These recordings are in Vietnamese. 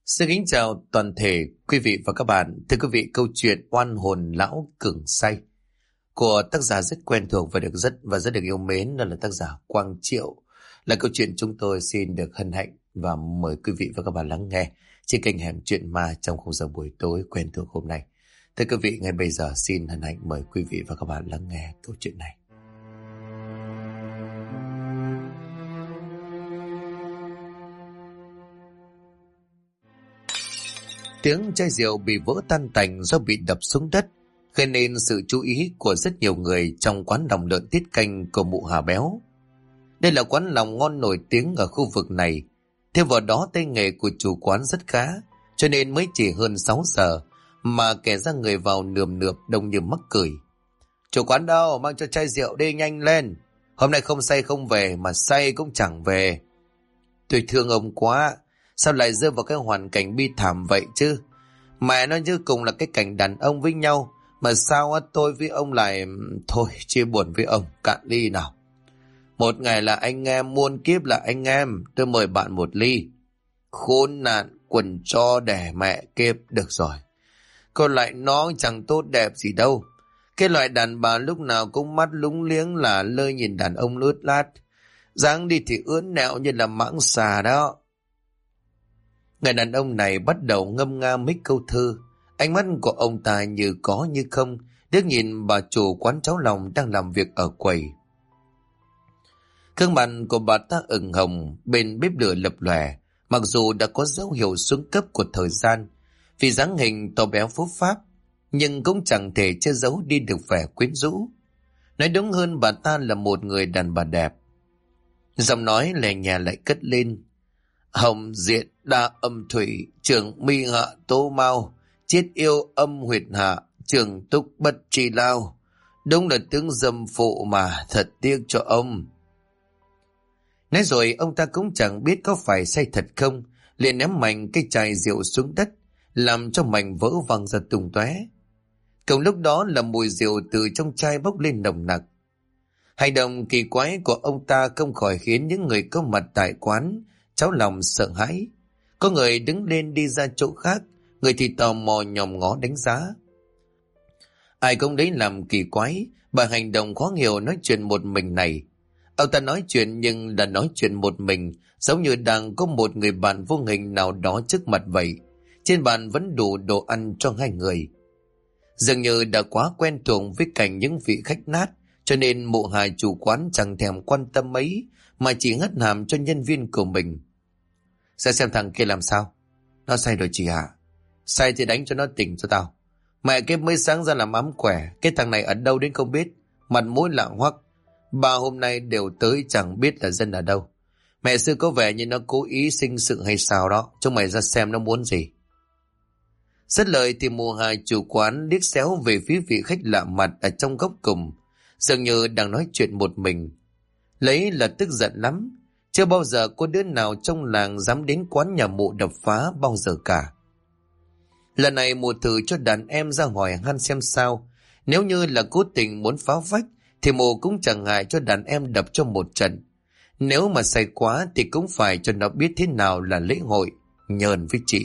Xin kính chào toàn thể quý vị và các bạn. Thưa quý vị, câu chuyện Oan hồn lão Cửng Say của tác giả rất quen thuộc và rất được yêu mến, đó là tác giả Quang Triệu, là câu chuyện chúng tôi xin được hân hạnh và mời quý vị và các bạn lắng nghe trên kênh Hẻm Chuyện Ma trong khung giờ buổi tối quen thuộc hôm nay. Thưa quý vị, ngay bây giờ xin hân hạnh mời quý vị và các bạn lắng nghe câu chuyện này. Tiếng chai rượu bị vỡ tan tành do bị đập xuống đất, gây nên sự chú ý của rất nhiều người trong quán lòng lợn tiết canh của mụ Hà Béo. Đây là quán lòng ngon nổi tiếng ở khu vực này. Thêm vào đó tay nghề của chủ quán rất khá, cho nên mới chỉ hơn 6 giờ mà kẻ ra người vào nườm nượp đông như mắc cười. Chủ quán đâu, mang cho chai rượu đi nhanh lên. Hôm nay không say không về, mà say cũng chẳng về. Tôi thương ông quá, sao lại rơi vào cái hoàn cảnh bi thảm vậy chứ? Mẹ nói như cùng là cái cảnh đàn ông với nhau, mà sao tôi với ông lại... Thôi chia buồn với ông, cạn ly nào. Một ngày là anh em, muôn kiếp là anh em, tôi mời bạn một ly. Khốn nạn, quần cho đẻ mẹ kiếp, được rồi. Còn lại nó chẳng tốt đẹp gì đâu. Cái loại đàn bà lúc nào cũng mắt lúng liếng là lơi nhìn đàn ông lướt lát. Dáng đi thì ướn nẹo như là mãng xà đó. Người đàn ông này bắt đầu ngâm nga mấy câu thơ. Ánh mắt của ông ta như có như không, liếc nhìn bà chủ quán cháo lòng đang làm việc ở quầy. Gương mặt của bà ta ửng hồng, bên bếp lửa lập lòe, mặc dù đã có dấu hiệu xuống cấp của thời gian, vì dáng hình to béo phúc pháp, nhưng cũng chẳng thể che giấu đi được vẻ quyến rũ. Nói đúng hơn, bà ta là một người đàn bà đẹp. Giọng nói lè nhà lại cất lên. Hồng diện đa âm thủy, trường mi hạ tố mau, chiết yêu âm huyệt hạ, trường túc bất tri lao. Đúng là tướng dâm phụ mà, thật tiếc cho ông. Nói rồi ông ta cũng chẳng biết có phải say thật không, liền ném mạnh cái chai rượu xuống đất, làm cho mảnh vỡ văng ra tung tóe. Cùng lúc đó là mùi rượu từ trong chai bốc lên nồng nặc. Hành động kỳ quái của ông ta không khỏi khiến những người có mặt tại quán cháu lòng sợ hãi. Có người đứng lên đi ra chỗ khác, người thì tò mò nhòm ngó đánh giá. Ai cũng đấy làm kỳ quái bởi hành động khó hiểu nói chuyện một mình này. Ông ta nói chuyện nhưng là nói chuyện một mình, giống như đang có một người bạn vô hình nào đó trước mặt vậy. Trên bàn vẫn đủ đồ ăn cho hai người. Dường như đã quá quen thuộc với cảnh những vị khách nát, cho nên mụ Hà chủ quán chẳng thèm quan tâm mấy, mà chỉ hất hàm cho nhân viên của mình. Xem thằng kia làm sao? Nó say rồi chị hả? Say thì đánh cho nó tỉnh cho tao. Mẹ cái mới sáng ra làm ấm khỏe, cái thằng này ở đâu đến không biết, mặt mũi lạng hoắc. Ba hôm nay đều tới chẳng biết là dân ở đâu. Mẹ sư có vẻ như nó cố ý sinh sự hay sao đó, chúng mày ra xem nó muốn gì. Dứt lời thì mụ Hà chủ quán liếc xéo về phía vị khách lạ mặt ở trong góc cùng, dường như đang nói chuyện một mình. Lấy là tức giận lắm. Chưa bao giờ có đứa nào trong làng dám đến quán nhà mụ đập phá bao giờ cả. Lần này mụ thử cho đàn em ra hỏi han xem sao. Nếu như là cố tình muốn phá vách thì mụ cũng chẳng ngại cho đàn em đập cho một trận. Nếu mà say quá thì cũng phải cho nó biết thế nào là lễ hội, nhờn với chị.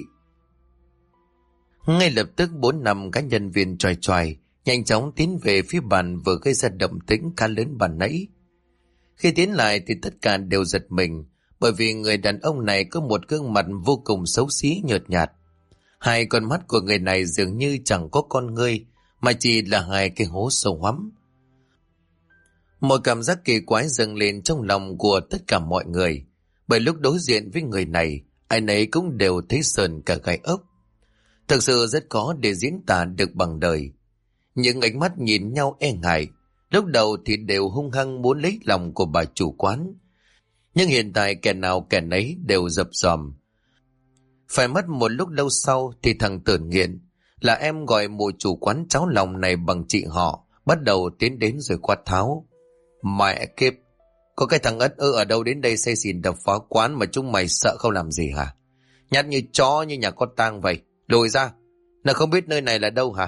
Ngay lập tức 4-5 các nhân viên choài choài nhanh chóng tiến về phía bàn vừa gây ra động tĩnh khá lớn bàn nãy. Khi tiến lại thì tất cả đều giật mình, bởi vì người đàn ông này có một gương mặt vô cùng xấu xí nhợt nhạt. Hai con mắt của người này dường như chẳng có con ngươi, mà chỉ là hai cái hố sâu hoắm. Một cảm giác kỳ quái dâng lên trong lòng của tất cả mọi người, bởi lúc đối diện với người này, ai nấy cũng đều thấy sờn cả gai ốc. Thực sự rất khó để diễn tả được bằng đời. Những ánh mắt nhìn nhau e ngại, lúc đầu thì đều hung hăng muốn lấy lòng của bà chủ quán. Nhưng hiện tại kẻ nào kẻ nấy đều dập dòm. Phải mất một lúc lâu sau thì thằng Tởn Nghiện, là em gọi mụ chủ quán cháo lòng này bằng chị họ, bắt đầu tiến đến rồi quát tháo. Mẹ kiếp, có cái thằng ất ơ ở đâu đến đây say xỉn đập phá quán mà chúng mày sợ không làm gì hả? Nhát như chó như nhà con tang vậy, lùi ra, nó không biết nơi này là đâu hả?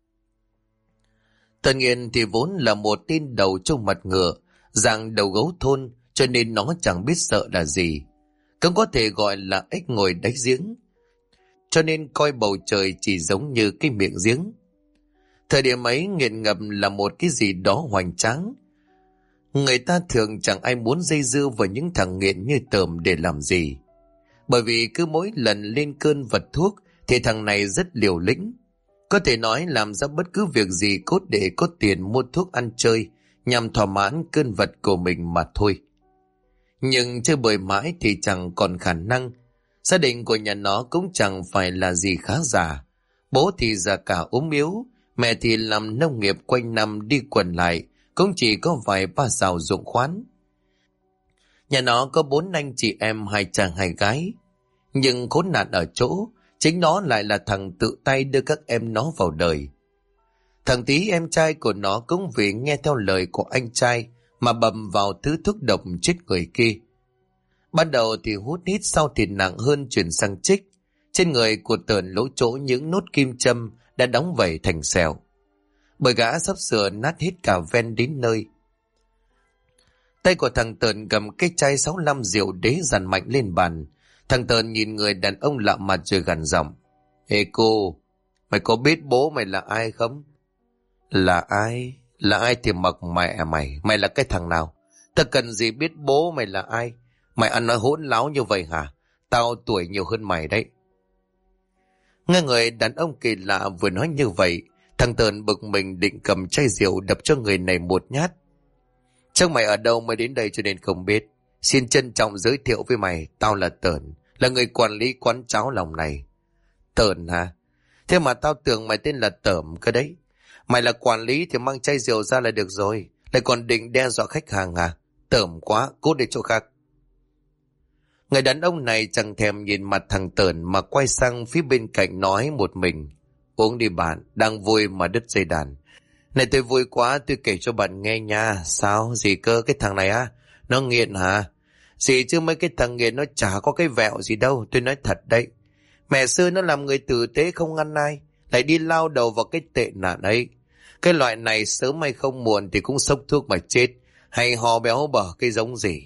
Tần Nghiện thì vốn là một tên đầu trâu mặt ngựa, dạng đầu gấu thôn, cho nên nó chẳng biết sợ là gì. Cũng có thể gọi là ếch ngồi đáy giếng. cho nên coi bầu trời chỉ giống như cái miệng giếng. Thời điểm ấy nghiện ngập là một cái gì đó hoành tráng. Người ta thường chẳng ai muốn dây dưa vào những thằng nghiện như Tởm để làm gì. Bởi vì cứ mỗi lần lên cơn vật thuốc thì thằng này rất liều lĩnh. Có thể nói làm ra bất cứ việc gì cốt để có tiền mua thuốc ăn chơi nhằm thỏa mãn cơn vật của mình mà thôi. Nhưng chơi bời mãi thì chẳng còn khả năng. Gia đình của nhà nó cũng chẳng phải là gì khá giả. Bố thì già cả ốm yếu, mẹ thì làm nông nghiệp quanh năm đi quần lại, cũng chỉ có vài ba xào ruộng khoán. Nhà nó có 4 anh chị em, 2 trai 2 gái. Nhưng khốn nạn ở chỗ, chính nó lại là thằng tự tay đưa các em nó vào đời. Thằng Tí em trai của nó cũng vì nghe theo lời của anh trai mà bầm vào thứ thuốc độc chết người kia. Ban đầu thì hút hít, sau thì nặng hơn chuyển sang chích. Trên người của Tởn lỗ chỗ những nốt kim châm đã đóng vẩy thành sẹo. Bởi gã sắp sửa nát hết cả ven đến nơi. Tay của thằng Tởn cầm cái chai 65 rượu đế dàn mạnh lên bàn. Thằng Tởn nhìn người đàn ông lạ mặt rồi gằn giọng: Ê cô, mày có biết bố mày là ai không? Là ai? Là ai thì mặc mẹ mày. Mày là cái thằng nào? Ta cần gì biết bố mày là ai? Mày ăn nói hỗn láo như vậy hả? Tao tuổi nhiều hơn mày đấy. Nghe người đàn ông kỳ lạ vừa nói như vậy, thằng Tởn bực mình định cầm chai rượu đập cho người này một nhát. Chắc mày ở đâu mới đến đây cho nên không biết. Xin trân trọng giới thiệu với mày, tao là Tởn, là người quản lý quán cháo lòng này. Tởn hả? Thế mà tao tưởng mày tên là Tởm cơ đấy. Mày là quản lý thì mang chai rượu ra là được rồi, lại còn định đe dọa khách hàng à? Tởm quá, cút đi chỗ khác. Người đàn ông này chẳng thèm nhìn mặt thằng Tởn mà quay sang phía bên cạnh nói một mình: Uống đi bạn, đang vui mà đứt dây đàn. Này tôi vui quá, tôi kể cho bạn nghe nha. Sao? Gì cơ? Cái thằng này á? Nó nghiện hả? Gì chứ mấy cái thằng nghiện nó chả có cái vẹo gì đâu, tôi nói thật đấy. Mẹ xưa nó làm người tử tế không ngăn ai, lại đi lao đầu vào cái tệ nạn ấy. Cái loại này sớm hay không muộn thì cũng xốc thuốc mà chết, hay hò béo bở cái giống gì.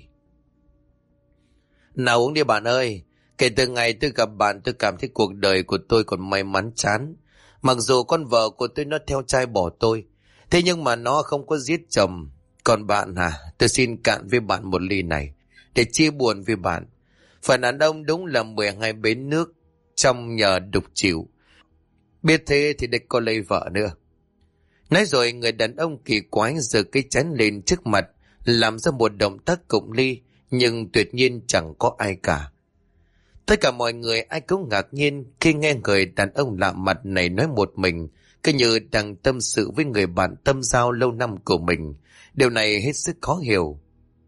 Nào uống đi bạn ơi. Kể từ ngày tôi gặp bạn, tôi cảm thấy cuộc đời của tôi còn may mắn chán. Mặc dù con vợ của tôi nó theo trai bỏ tôi, thế nhưng mà nó không có giết chồng. Còn bạn hả? Tôi xin cạn với bạn một ly này để chia buồn với bạn. Phần đàn ông đúng là 12 bến nước trong nhờ đục chịu. Biết thế thì địch có lấy vợ nữa. Nói rồi người đàn ông kỳ quái giơ cái chén lên trước mặt, làm ra một động tác cụng ly, nhưng tuyệt nhiên chẳng có ai cả. Tất cả mọi người ai cũng ngạc nhiên khi nghe người đàn ông lạ mặt này nói một mình, cứ như đang tâm sự với người bạn tâm giao lâu năm của mình. Điều này hết sức khó hiểu.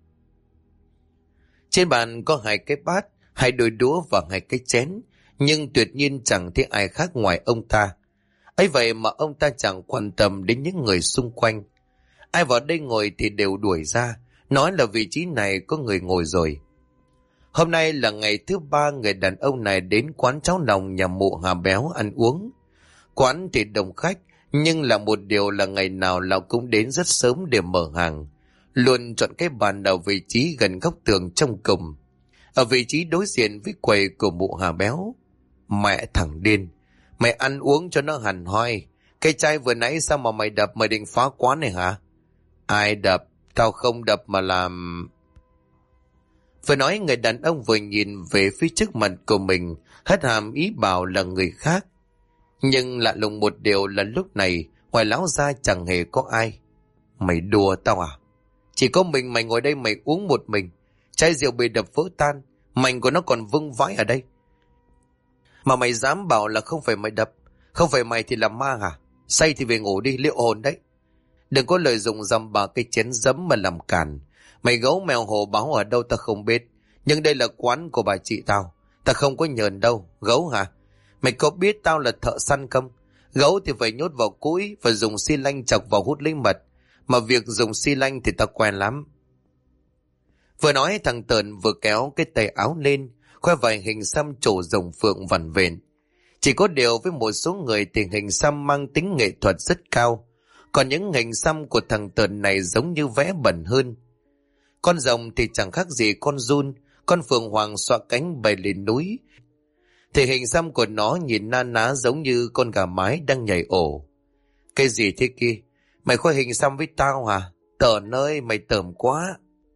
Trên bàn có 2 cái bát, 2 đôi đũa và 2 cái chén, nhưng tuyệt nhiên chẳng thấy ai khác ngoài ông ta. Ấy vậy mà ông ta chẳng quan tâm đến những người xung quanh. Ai vào đây ngồi thì đều đuổi ra, nói là vị trí này có người ngồi rồi. Hôm nay là ngày thứ 3 người đàn ông này đến quán cháo lòng nhà mụ Hà Béo ăn uống. Quán thì đông khách, nhưng là một điều là ngày nào lão cũng đến rất sớm để mở hàng. Luôn chọn cái bàn ở vị trí gần góc tường trong cùng, ở vị trí đối diện với quầy của mụ Hà Béo. Mẹ thằng điên, mày ăn uống cho nó hẳn hoi. Cái chai vừa nãy sao mà mày đập, mày định phá quán này hả? Ai đập? Tao không đập mà làm... Vừa nói người đàn ông vừa nhìn về phía trước mặt của mình, hất hàm ý bảo là người khác. Nhưng lạ lùng một điều là lúc này ngoài lão ra chẳng hề có ai. Mày đùa tao à? Chỉ có mình mày ngồi đây mày uống một mình. Chai rượu bị đập vỡ tan, mảnh của nó còn vương vãi ở đây. Mà mày dám bảo là không phải mày đập? Không phải mày thì là ma hả? Say thì về ngủ đi, liệu hồn đấy. Đừng có lợi dụng dăm ba cái chén giấm mà làm càn. Mày gấu mèo hổ báo ở đâu ta không biết, nhưng đây là quán của bà chị tao, ta không có nhờn đâu. Gấu hả? Mày có biết tao là thợ săn không? Gấu thì phải nhốt vào cũi và dùng xi lanh chọc vào hút lấy mật, mà việc dùng xi lanh thì ta quen lắm. Vừa nói thằng Tởn vừa kéo cái tay áo lên, khoe vài hình xăm trổ rồng phượng vằn vện. Chỉ có điều với một số người thì hình xăm mang tính nghệ thuật rất cao, còn những hình xăm của thằng Tởn này giống như vẽ bẩn hơn. Con rồng thì chẳng khác gì con giun, con phượng hoàng xoa cánh bay lên núi. thì hình xăm của nó nhìn na ná giống như con gà mái đang nhảy ổ. Cái gì thế kia? Mày khoe hình xăm với tao hả? Tởn ơi, mày tởm quá.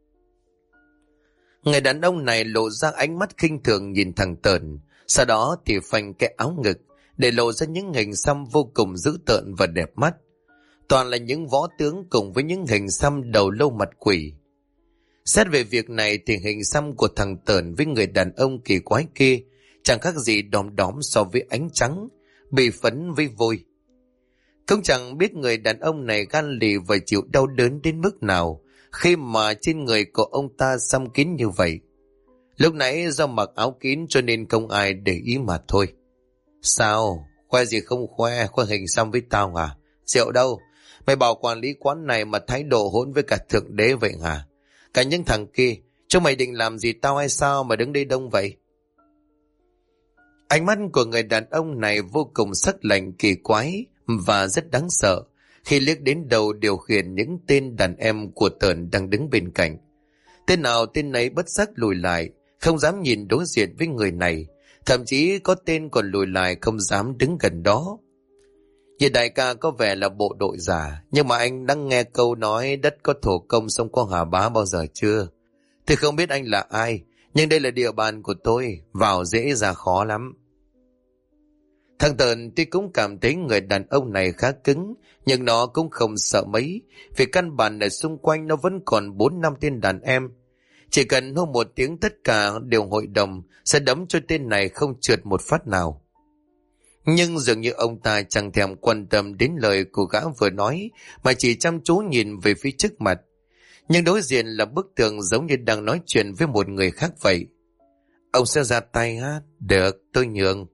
Người đàn ông này lộ ra ánh mắt khinh thường nhìn thằng Tởn, sau đó thì phanh cái áo ngực, để lộ ra những hình xăm vô cùng dữ tợn và đẹp mắt. Toàn là những võ tướng cùng với những hình xăm đầu lâu mặt quỷ. Xét về việc này thì hình xăm của thằng Tởn với người đàn ông kỳ quái kia chẳng khác gì đom đóm so với ánh trắng, bị phấn với vôi. Không chẳng biết người đàn ông này gan lì và chịu đau đớn đến mức nào khi mà trên người của ông ta xăm kín như vậy. Lúc nãy do mặc áo kín cho nên không ai để ý mà thôi. Sao? Khoe gì không khoe, khoe hình xăm với tao hả? Rượu đâu? Mày bảo quản lý quán này mà thái độ hỗn với cả thượng đế vậy hả? Cả những thằng kia, chúng mày định làm gì tao hay sao mà đứng đây đông vậy? Ánh mắt của người đàn ông này vô cùng sắc lạnh kỳ quái và rất đáng sợ khi liếc đến đầu điều khiển những tên đàn em của Tởn đang đứng bên cạnh. Tên nào tên nấy bất giác lùi lại, không dám nhìn đối diện với người này, thậm chí có tên còn lùi lại không dám đứng gần đó. Nhìn đại ca có vẻ là bộ đội già, nhưng mà anh đã nghe câu nói đất có thổ công sông có hà bá bao giờ chưa? Thì không biết anh là ai, nhưng đây là địa bàn của tôi, vào dễ ra khó lắm. Thằng Tởn tuy cũng cảm thấy người đàn ông này khá cứng, nhưng nó cũng không sợ mấy, vì căn bản ở xung quanh nó vẫn còn 4-5 tên đàn em. Chỉ cần hô một tiếng tất cả đều hội đồng sẽ đấm cho tên này không trượt một phát nào. Nhưng dường như ông ta chẳng thèm quan tâm đến lời của gã vừa nói, mà chỉ chăm chú nhìn về phía trước mặt. Nhưng đối diện là bức tường giống như đang nói chuyện với một người khác vậy. Ông sẽ ra tay á? Được, tôi nhường.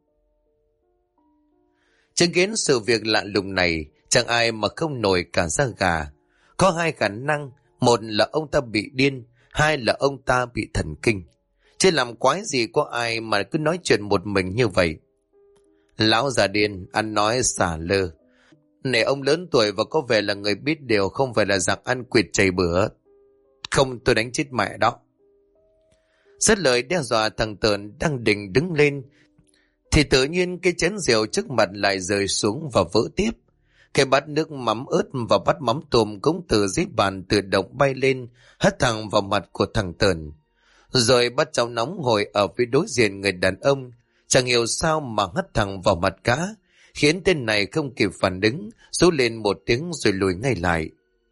Chứng kiến sự việc lạ lùng này, chẳng ai mà không nổi cả da gà. Có hai khả năng, một là ông ta bị điên, hai là ông ta bị thần kinh. Chứ làm quái gì có ai mà cứ nói chuyện một mình như vậy. Lão già điên, ăn nói xả lơ. Này ông lớn tuổi và có vẻ là người biết điều, không phải là dạng ăn quỵt chảy bữa. Không, tôi đánh chết mẹ đó. Rất lời đe dọa, thằng Tởn đang định đứng lên thì tự nhiên cái chén rượu trước mặt lại rơi xuống và vỡ tiếp. Cái bát nước mắm ớt và bát mắm tôm cũng từ dưới bàn tự động bay lên, hất thẳng vào mặt của thằng Tởn. Rồi bát cháo nóng ngồi ở phía đối diện người đàn ông, chẳng hiểu sao mà hất thẳng vào mặt cá, khiến tên này không kịp phản ứng, rú lên một tiếng rồi lùi ngay lại.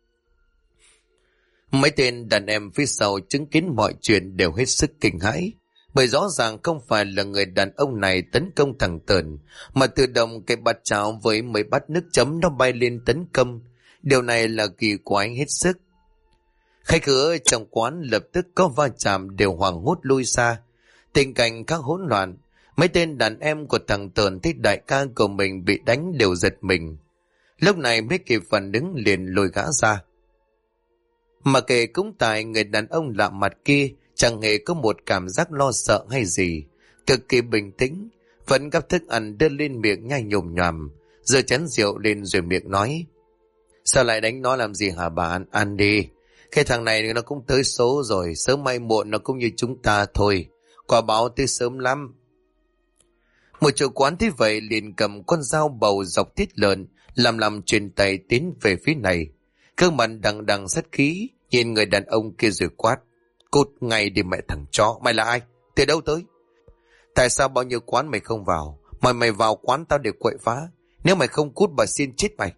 Mấy tên đàn em phía sau chứng kiến mọi chuyện đều hết sức kinh hãi, bởi rõ ràng không phải là người đàn ông này tấn công thằng Tởn, mà tự động cái bát cháo với mấy bát nước chấm nó bay lên tấn công. Điều này là kỳ quái hết sức. Khách khứa trong quán lập tức có va chạm đều hoảng hốt lui xa. Tình cảnh khá hỗn loạn. Mấy tên đàn em của thằng Tởn thấy đại ca của mình bị đánh đều giật mình. Lúc này mới kịp phản ứng liền lôi gã ra. Mà kể cũng tại người đàn ông lạ mặt kia chẳng hề có một cảm giác lo sợ hay gì, cực kỳ bình tĩnh, vẫn gắp thức ăn đưa lên miệng nhai nhồm nhòm, giơ chén rượu lên rồi miệng nói: Sao lại đánh nó làm gì hả bà? Ăn đi, cái thằng này nó cũng tới số rồi, sớm hay muộn nó cũng như chúng ta thôi, quả báo tới sớm lắm. Một chủ quán thế vậy liền cầm con dao bầu dọc tiết lợn, làm truyền tay tiến về phía này, gương mặt đằng đằng sát khí, nhìn người đàn ông kia rồi quát: Cút ngay đi mẹ thằng chó, mày là ai? Từ đâu tới? Tại sao bao nhiêu quán mày không vào? Mời mày vào quán tao để quậy phá. Nếu mày không cút bà xin chết mày.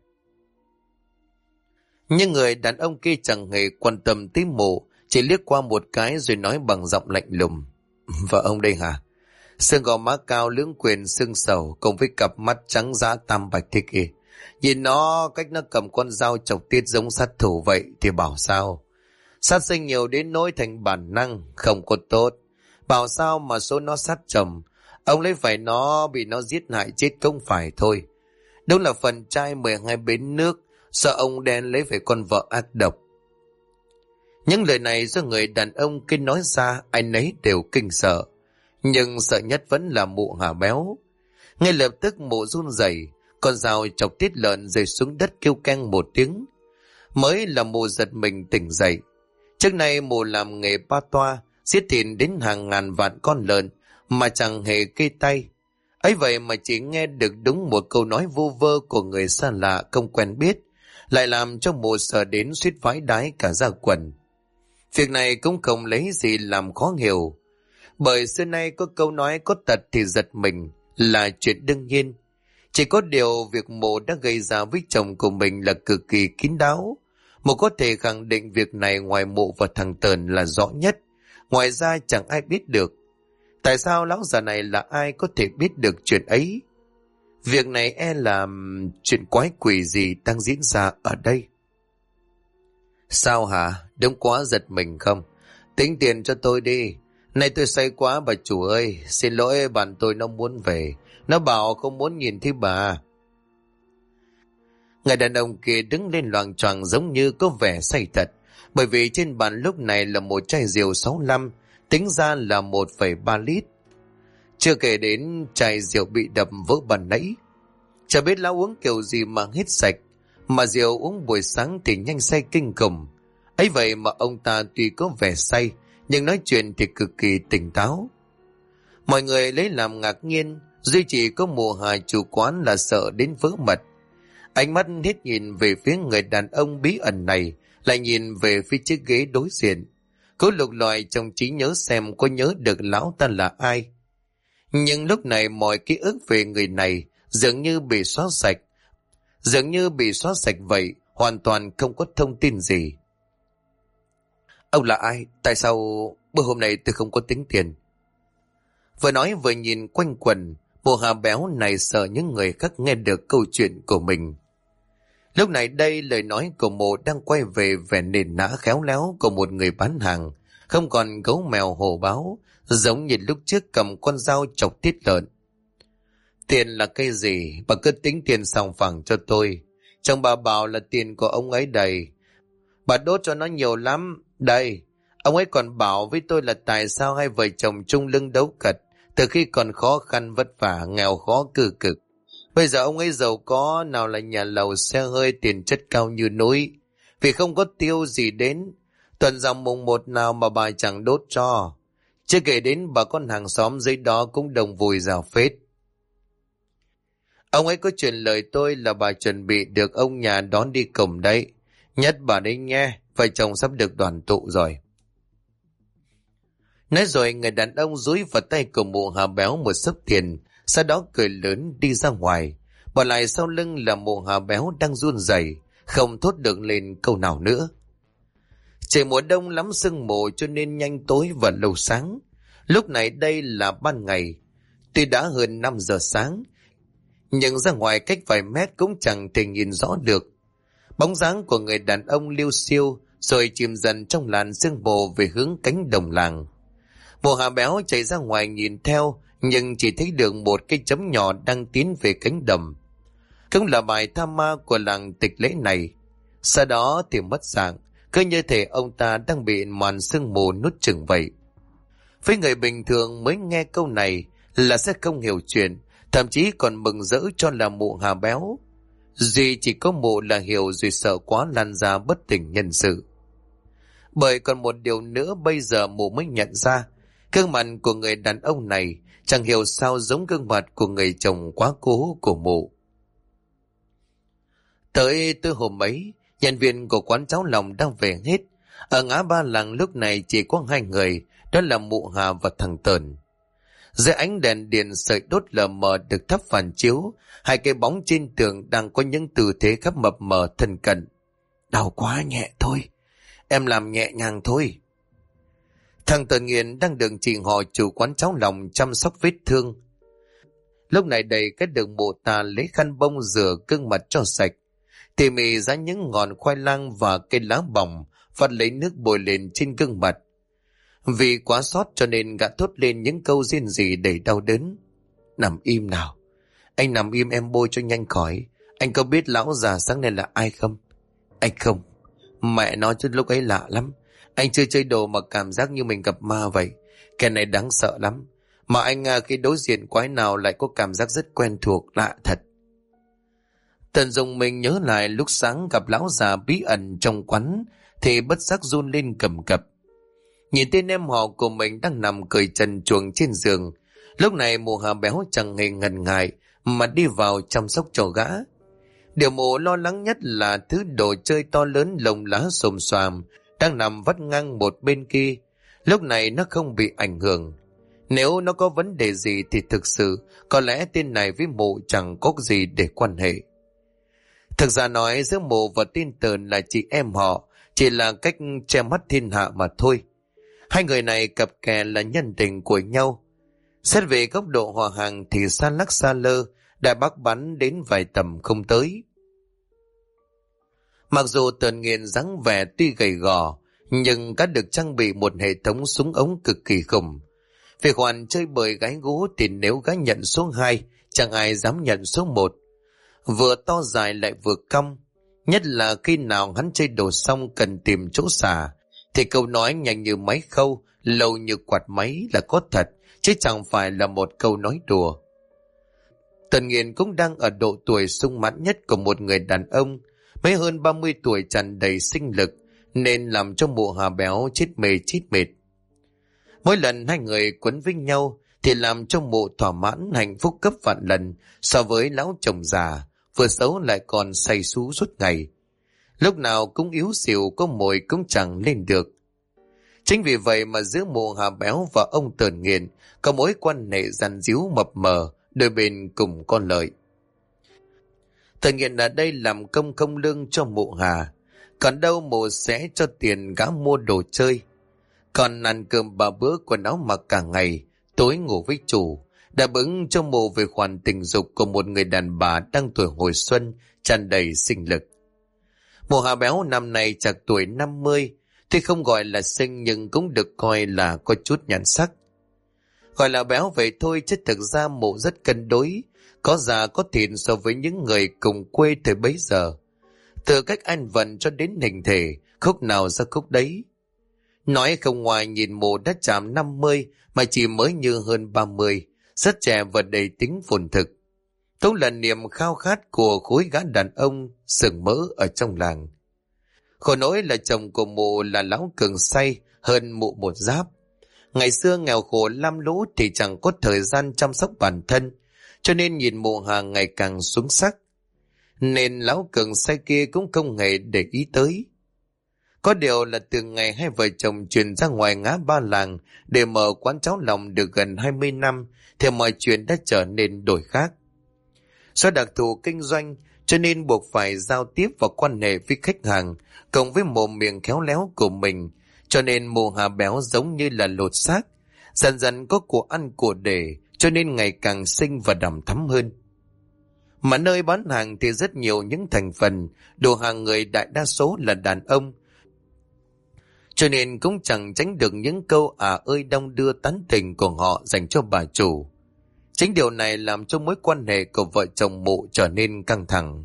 Nhưng người đàn ông kia chẳng hề quan tâm tới Mụ, chỉ liếc qua một cái rồi nói bằng giọng lạnh lùng: Vợ ông đây hả? Xương gò má cao lưỡng quyền xương sầu cùng với cặp mắt trắng dã tam bạch thế kia. Nhìn nó cách nó cầm con dao chọc tiết giống sát thủ vậy thì bảo sao? Sát sinh nhiều đến nỗi thành bản năng, không có tốt. Bảo sao mà số nó sát chồng. Ông lấy phải nó bị nó giết hại chết không phải thôi. Đúng là phần trai 12 bến nước, sợ ông đen lấy phải con vợ ác độc. Những lời này do người đàn ông kia nói ra, ai nấy đều kinh sợ. Nhưng sợ nhất vẫn là Mụ Hà Béo. Ngay lập tức Mụ run rẩy, con dao chọc tiết lợn rơi xuống đất kêu keng một tiếng. Mới là Mụ giật mình tỉnh dậy. Trước nay Mụ làm nghề ba toa, giết thịt đến hàng ngàn vạn con lợn mà chẳng hề kê tay. Ấy vậy mà chỉ nghe được đúng một câu nói vu vơ của người xa lạ không quen biết, lại làm cho mụ sợ đến suýt vãi đái cả da quần. Việc này cũng không lấy gì làm khó hiểu, bởi xưa nay có câu nói có tật thì giật mình là chuyện đương nhiên. Chỉ có điều việc mụ đã gây ra với chồng của mình là cực kỳ kín đáo. Mụ có thể khẳng định việc này ngoài mụ và thằng Tờn là rõ nhất, ngoài ra chẳng ai biết được. Tại sao lão già này là ai có thể biết được chuyện ấy? Việc này là chuyện quái quỷ gì đang diễn ra ở đây. Sao hả? Đúng quá giật mình không? Tính tiền cho tôi đi. Này tôi say quá bà chủ ơi. Xin lỗi bạn tôi nó muốn về. Nó bảo không muốn nhìn thấy bà. Người đàn ông kia đứng lên loạng choạng giống như có vẻ say thật. Bởi vì trên bàn lúc này là một chai rượu 65, tính ra là 1,3 lít. Chưa kể đến chai rượu bị đập vỡ bàn nãy. Chả biết lão uống kiểu gì mà hết sạch. Mà rượu uống buổi sáng thì nhanh say kinh khủng. Ấy vậy mà ông ta tuy có vẻ say, nhưng nói chuyện thì cực kỳ tỉnh táo. Mọi người lấy làm ngạc nhiên, duy chỉ có mùa Hà chủ quán là sợ đến vỡ mật. Ánh mắt hết nhìn về phía người đàn ông bí ẩn này, lại nhìn về phía chiếc ghế đối diện. Cố lục lọi trong trí nhớ xem có nhớ được lão ta là ai. Nhưng lúc này mọi ký ức về người này dường như bị xóa sạch. Dường như bị xóa sạch vậy, hoàn toàn không có thông tin gì. Ông là ai? Tại sao bữa hôm nay tôi không có tính tiền? Vừa nói vừa nhìn quanh quần, bộ Hà béo này sợ những người khác nghe được câu chuyện của mình. Lúc này đây lời nói của mộ đang quay về vẻ nền nã khéo léo của một người bán hàng, không còn gấu mèo hổ báo, giống như lúc trước cầm con dao chọc tiết lợn. Tiền là cái gì? Bà cứ tính tiền sòng phẳng cho tôi. Chồng bà bảo là tiền của ông ấy đầy. Bà đốt cho nó nhiều lắm. Đây, ông ấy còn bảo với tôi là tại sao hai vợ chồng chung lưng đấu cật, từ khi còn khó khăn vất vả, nghèo khó cư cực. Bây giờ ông ấy giàu có, nào là nhà lầu xe hơi tiền chất cao như núi. Vì không có tiêu gì đến, tuần dòng mùng 1 nào mà bà chẳng đốt cho. Chưa kể đến bà con hàng xóm dưới đó cũng đồng vùi rào phết. Ông ấy có truyền lời tôi là bà chuẩn bị được ông nhà đón đi cổng đấy. Nhất bà đấy nghe, vợ chồng sắp được đoàn tụ rồi. Nói rồi người đàn ông dúi vào tay của mụ Hà béo một xấp tiền, sau đó cười lớn đi ra ngoài. Bỏ lại sau lưng là mụ Hà béo đang run rẩy, không thốt được lên câu nào nữa. Trời mùa đông lắm sương mù cho nên nhanh tối và lâu sáng. Lúc này đây là ban ngày, tuy đã hơn 5 giờ sáng, nhưng ra ngoài cách vài mét cũng chẳng thể nhìn rõ được. Bóng dáng của người đàn ông liêu xiêu rồi chìm dần trong làn sương mù về hướng cánh đồng làng. Mụ Hà béo chạy ra ngoài nhìn theo, nhưng chỉ thấy được một cái chấm nhỏ đang tiến về cánh đồng. Cũng là bài tham ma của làng tịch lễ này. Sau đó thì mất dạng, cứ như thể ông ta đang bị màn sương mù nuốt chửng vậy. Với người bình thường mới nghe câu này là sẽ không hiểu chuyện, thậm chí còn mừng rỡ cho là mụ Hà béo. Duy chỉ có mụ là hiểu rồi sợ quá lan ra bất tỉnh nhân sự. Bởi còn một điều nữa bây giờ mụ mới nhận ra, gương mặt của người đàn ông này chẳng hiểu sao giống gương mặt của người chồng quá cố của mụ. Tới hôm ấy, nhân viên của quán cháo lòng đang về hết. Ở ngã ba làng lúc này chỉ có hai người, đó là mụ Hà và thằng Tờn. Dưới ánh đèn điện sợi đốt lờ mờ được thắp phản chiếu, hai cái bóng trên tường đang có những tư thế khắp mập mờ thân cận. Đau quá, nhẹ thôi. Em làm nhẹ nhàng thôi. Thằng Tờn Nghiền đang được chị họ chủ quán cháo lòng chăm sóc vết thương. Lúc này đầy cái đường mụ ta lấy khăn bông rửa gương mặt cho sạch, tỉ mỉ ra những ngọn khoai lang và cây lá bỏng, vắt lấy nước bôi lên trên gương mặt. Vì quá sót cho nên gã thốt lên những câu rên rỉ đầy đau đớn. Nằm im nào. Anh nằm im em bôi cho nhanh khỏi. Anh có biết lão già sáng nay là ai không? Anh không. Mẹ nói chứ lúc ấy lạ lắm. Anh chưa chơi đồ mà cảm giác như mình gặp ma vậy. Kẻ này đáng sợ lắm. Mà anh khi đối diện quái nào lại có cảm giác rất quen thuộc, lạ thật. Tần Dung mình nhớ lại lúc sáng gặp lão già bí ẩn trong quán thì bất giác run lên cầm cập. Nhìn tên em họ của mình đang nằm cởi trần truồng trên giường, Lúc này mụ Hà béo chẳng hề ngần ngại mà đi vào chăm sóc cho gã. Điều mụ lo lắng nhất là thứ đồ chơi to lớn lông lá xồm xoàm đang nằm vắt ngang một bên kia. Lúc này nó không bị ảnh hưởng. Nếu nó có vấn đề gì thì thực sự có lẽ tên này với mụ chẳng có gì để quan hệ. Thực ra nói giữa mụ và tên Tờn là chị em họ, chỉ là cách che mắt thiên hạ mà thôi. Hai người này cặp kè là nhân tình của nhau. Xét về góc độ hòa hàng thì xa lắc xa lơ, Đại Bác bắn đến vài tầm không tới. Mặc dù Tờn Nghiền dáng vẻ tuy gầy gò, nhưng đã được trang bị một hệ thống súng ống cực kỳ khủng. Về khoản chơi bời gái gú thì nếu gái nhận số 2, chẳng ai dám nhận số 1. Vừa to dài lại vừa cong, nhất là khi nào hắn chơi đồ xong cần tìm chỗ xả, thì câu nói nhanh như máy khâu, lâu như quạt máy là có thật, chứ chẳng phải là một câu nói đùa. Tần Nghiền cũng đang ở độ tuổi sung mãn nhất của một người đàn ông, mới hơn 30 tuổi tràn đầy sinh lực, nên làm cho mụ Hà béo chết mê chết mệt. Mỗi lần hai người quấn với nhau thì làm cho mụ thỏa mãn hạnh phúc gấp vạn lần so với lão chồng già, vừa xấu lại còn say sú suốt ngày. Lúc nào cũng yếu xìu, có mồi cũng chẳng lên được. Chính vì vậy mà giữa mụ Hà béo và ông Tờn Nghiền có mối quan hệ giàn díu mập mờ, đôi bên cùng con lợi. Tờn Nghiền ở đây làm công không lương cho mụ Hà, còn đâu mụ sẽ cho tiền gã mua đồ chơi. Còn ăn cơm 3 bữa, quần áo mặc cả ngày, tối ngủ với chủ, đã bứng cho mụ về khoản tình dục của một người đàn bà đang tuổi hồi xuân, tràn đầy sinh lực. Mụ Hà béo năm nay chạc tuổi 50, tuy không gọi là xinh nhưng cũng được coi là có chút nhan sắc. Gọi là béo vậy thôi chứ thực ra mụ rất cân đối, có già có thịt so với những người cùng quê thời bấy giờ. Từ cách ăn vận cho đến hình thể, khúc nào ra khúc đấy. Nói không ngoài nhìn mụ đã chạm 50 mà chỉ mới như hơn 30, rất trẻ và đầy tính phồn thực. Cũng là niềm khao khát của khối gã đàn ông sừng mỡ ở trong làng. Khổ nỗi là chồng của mụ là lão Cường say hơn mụ một giáp. Ngày xưa nghèo khổ lam lũ thì chẳng có thời gian chăm sóc bản thân, cho nên nhìn mụ Hà ngày càng xuống sắc. Nên lão Cường say kia cũng không hề để ý tới. Có điều là từ ngày hai vợ chồng chuyển ra ngoài ngã ba làng để mở quán cháo lòng được gần 20 năm thì mọi chuyện đã trở nên đổi khác. Do đặc thù kinh doanh cho nên buộc phải giao tiếp và quan hệ với khách hàng cộng với mồm miệng khéo léo của mình, cho nên mụ Hà béo giống như là lột xác, dần dần có của ăn của để, cho nên ngày càng xinh và đằm thắm hơn. Mà nơi bán hàng thì rất nhiều những thành phần, đồ hàng người đại đa số là đàn ông, cho nên cũng chẳng tránh được những câu ơi đong đưa tán tình của họ dành cho bà chủ. Chính điều này làm cho mối quan hệ của vợ chồng mụ trở nên căng thẳng.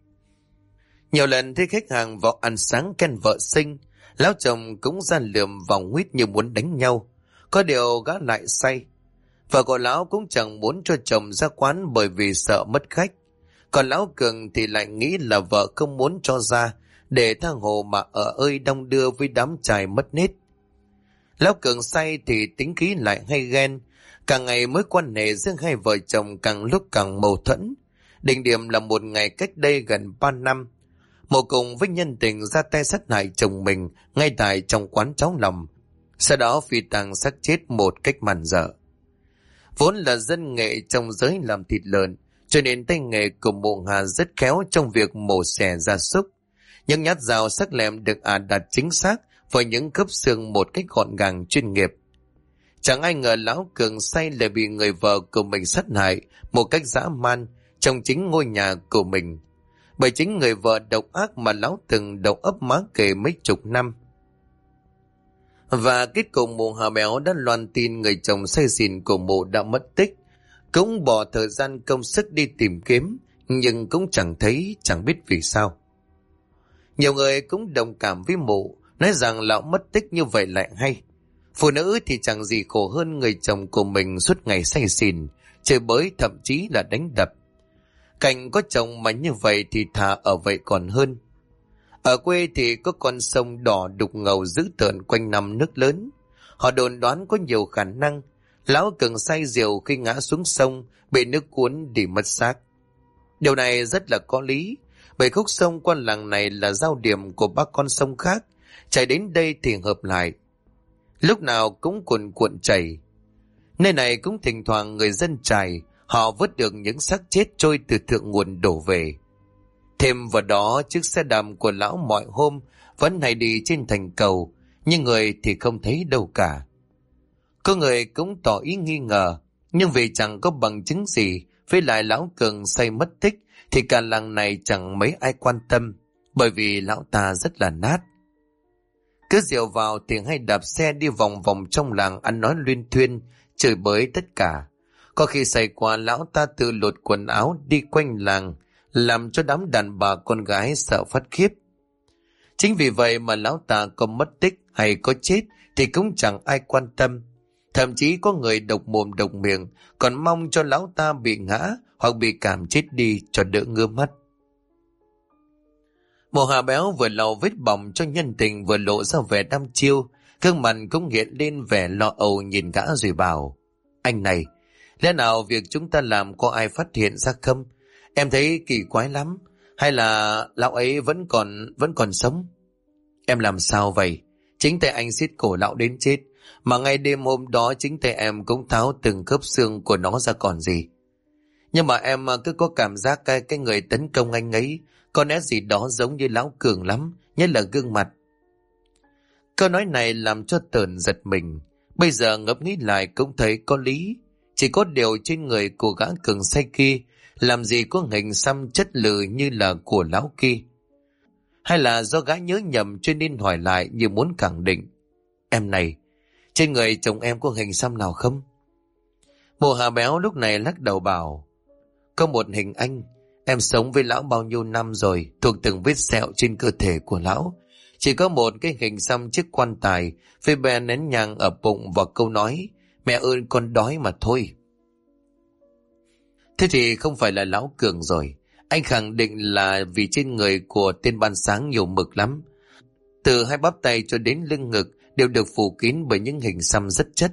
Nhiều lần thấy khách hàng vào ăn sáng khen vợ xinh, lão chồng cũng ra lườm vào nguyết như muốn đánh nhau. Có điều gã lại say. Vợ của lão cũng chẳng muốn cho chồng ra quán bởi vì sợ mất khách. Còn lão Cường thì lại nghĩ là vợ không muốn cho ra để tha hồ mà ơi đong đưa với đám trai mất nết. Lão Cường say thì tính khí lại hay ghen. Càng ngày mối quan hệ giữa hai vợ chồng càng lúc càng mâu thuẫn. Đỉnh điểm là một ngày cách đây gần 3 năm. Mụ cùng với nhân tình ra tay sát hại chồng mình ngay tại trong quán cháo lòng. Sau đó phi tang xác chết một cách màn dở. Vốn là dân nghệ trong giới làm thịt lợn, cho nên tay nghề của mụ Hà rất khéo trong việc mổ xẻ gia súc. Những nhát dao sắc lẹm được đặt chính xác với những khớp xương một cách gọn gàng chuyên nghiệp. Chẳng ai ngờ lão Cường say lại bị người vợ của mình sát hại một cách dã man trong chính ngôi nhà của mình. Bởi chính người vợ độc ác mà lão từng đầu ấp má kể mấy chục năm. Và kết cục mụ Hà béo đã loan tin người chồng say xỉn của mụ đã mất tích. Cũng bỏ thời gian công sức đi tìm kiếm, nhưng cũng chẳng thấy, chẳng biết vì sao. Nhiều người cũng đồng cảm với mụ, nói rằng lão mất tích như vậy lại hay. Phụ nữ thì chẳng gì khổ hơn người chồng của mình suốt ngày say xỉn, chơi bới thậm chí là đánh đập. Cảnh có chồng mà như vậy thì thà ở vậy còn hơn. Ở quê thì có con sông đỏ đục ngầu dữ tợn quanh năm nước lớn. Họ đồn đoán có nhiều khả năng Lão Cường say rượu khi ngã xuống sông, bị nước cuốn đi mất xác. Điều này rất là có lý, bởi khúc sông qua làng này là giao điểm của ba con sông khác, chảy đến đây thì hợp lại. Lúc nào cũng cuồn cuộn chảy. Nơi này cũng thỉnh thoảng người dân trải, họ vớt được những xác chết trôi từ thượng nguồn đổ về. Thêm vào đó, chiếc xe đạp của lão mọi hôm vẫn hay đi trên thành cầu, nhưng người thì không thấy đâu cả. Có người cũng tỏ ý nghi ngờ, nhưng vì chẳng có bằng chứng gì, với lại lão Cường say mất tích, thì cả làng này chẳng mấy ai quan tâm, bởi vì lão ta rất là nát. Cứ rượu vào thì hay đạp xe đi vòng vòng trong làng ăn nói luyên thuyên, chửi bới tất cả. Có khi say quá lão ta tự lột quần áo đi quanh làng, làm cho đám đàn bà con gái sợ phát khiếp. Chính vì vậy mà lão ta có mất tích hay có chết thì cũng chẳng ai quan tâm. Thậm chí có người độc mồm độc miệng còn mong cho lão ta bị ngã hoặc bị cảm chết đi cho đỡ ngứa mắt. Mộ Hà Béo vừa lau vết bỏng cho nhân tình vừa lộ ra vẻ đăm chiêu, gương mặt cũng hiện lên vẻ lo âu nhìn gã rồi bảo: Anh này, lẽ nào việc chúng ta làm có ai phát hiện ra không? Em thấy kỳ quái lắm. Hay là lão ấy vẫn còn sống? Em làm sao vậy? Chính tay anh xiết cổ lão đến chết, mà ngay đêm hôm đó chính tay em cũng tháo từng khớp xương của nó ra còn gì. Nhưng mà em cứ có cảm giác cái người tấn công anh ấy có nét gì đó giống như lão Cường lắm, nhất là gương mặt. Câu nói này làm cho Tờn giật mình. Bây giờ ngẫm nghĩ lại cũng thấy có lý. Chỉ có điều trên người của gã Cường say kia làm gì có hình xăm chất lừ như là của lão kia. Hay là do gã nhớ nhầm cho nên hỏi lại như muốn khẳng định: Em này, trên người chồng em có hình xăm nào không? Mộ Hà Béo lúc này lắc đầu bảo: Có một hình anh. Em sống với lão bao nhiêu năm rồi, thuộc từng vết sẹo trên cơ thể của lão. Chỉ có một cái hình xăm chiếc quan tài với bè nén nhang ở bụng và câu nói: Mẹ ơi con đói mà thôi. Thế thì không phải là lão Cường rồi. Anh khẳng định là vì trên người của tên ban sáng nhiều mực lắm. Từ hai bắp tay cho đến lưng ngực đều được phủ kín bởi những hình xăm rất chất.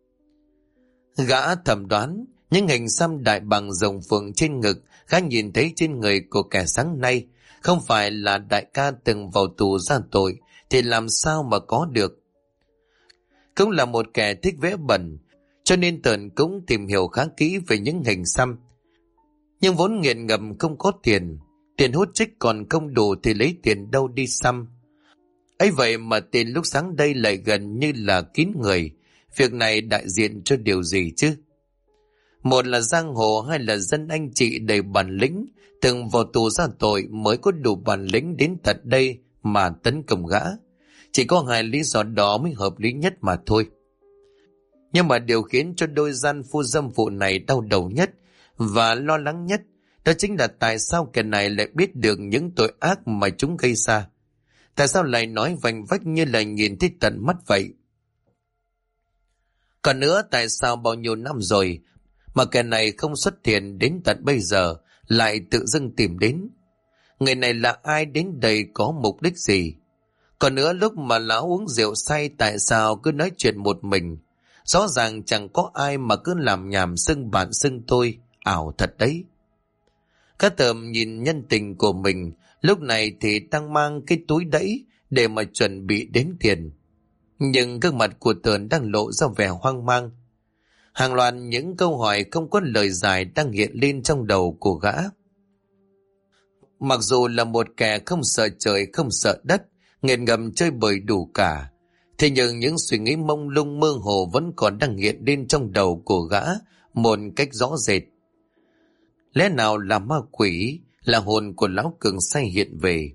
Gã thẩm đoán những hình xăm đại bằng rồng phượng trên ngực gã nhìn thấy trên người của kẻ sáng nay không phải là đại ca từng vào tù ra tội thì làm sao mà có được. Cũng là một kẻ thích vẽ bẩn, cho nên Tờn cũng tìm hiểu khá kỹ về những hình xăm. Nhưng vốn nghiện ngầm không có tiền hút chích còn không đủ thì lấy tiền đâu đi xăm. Ấy vậy mà tiền lúc sáng đây lại gần như là kín người. Việc này đại diện cho điều gì chứ? Một là giang hồ, hai là dân anh chị đầy bản lĩnh, từng vào tù ra tội mới có đủ bản lĩnh đến tận đây mà tấn công gã. Chỉ có hai lý do đó mới hợp lý nhất mà thôi. Nhưng mà điều khiến cho đôi gian phu dâm phụ này đau đầu nhất và lo lắng nhất, đó chính là tại sao kẻ này lại biết được những tội ác mà chúng gây ra. Tại sao lại nói vành vách như là nhìn thấy tận mắt vậy? Còn nữa, tại sao bao nhiêu năm rồi mà kẻ này không xuất hiện đến tận bây giờ lại tự dưng tìm đến? Người này là ai, đến đây có mục đích gì? Còn nữa, lúc mà lão uống rượu say tại sao cứ nói chuyện một mình? Rõ ràng chẳng có ai mà cứ làm nhảm xưng bạn xưng tôi, ảo thật đấy. Các tờm nhìn nhân tình của mình lúc này thì đang mang cái túi đẫy để mà chuẩn bị đếm tiền. Nhưng gương mặt của Tờn đang lộ ra vẻ hoang mang. Hàng loạt những câu hỏi không có lời giải đang hiện lên trong đầu của gã. Mặc dù là một kẻ không sợ trời không sợ đất, nghiện ngầm chơi bời đủ cả, thế nhưng những suy nghĩ mông lung mơ hồ vẫn còn đang hiện lên trong đầu của gã một cách rõ rệt. Lẽ nào là ma quỷ, là hồn của lão Cường say hiện về?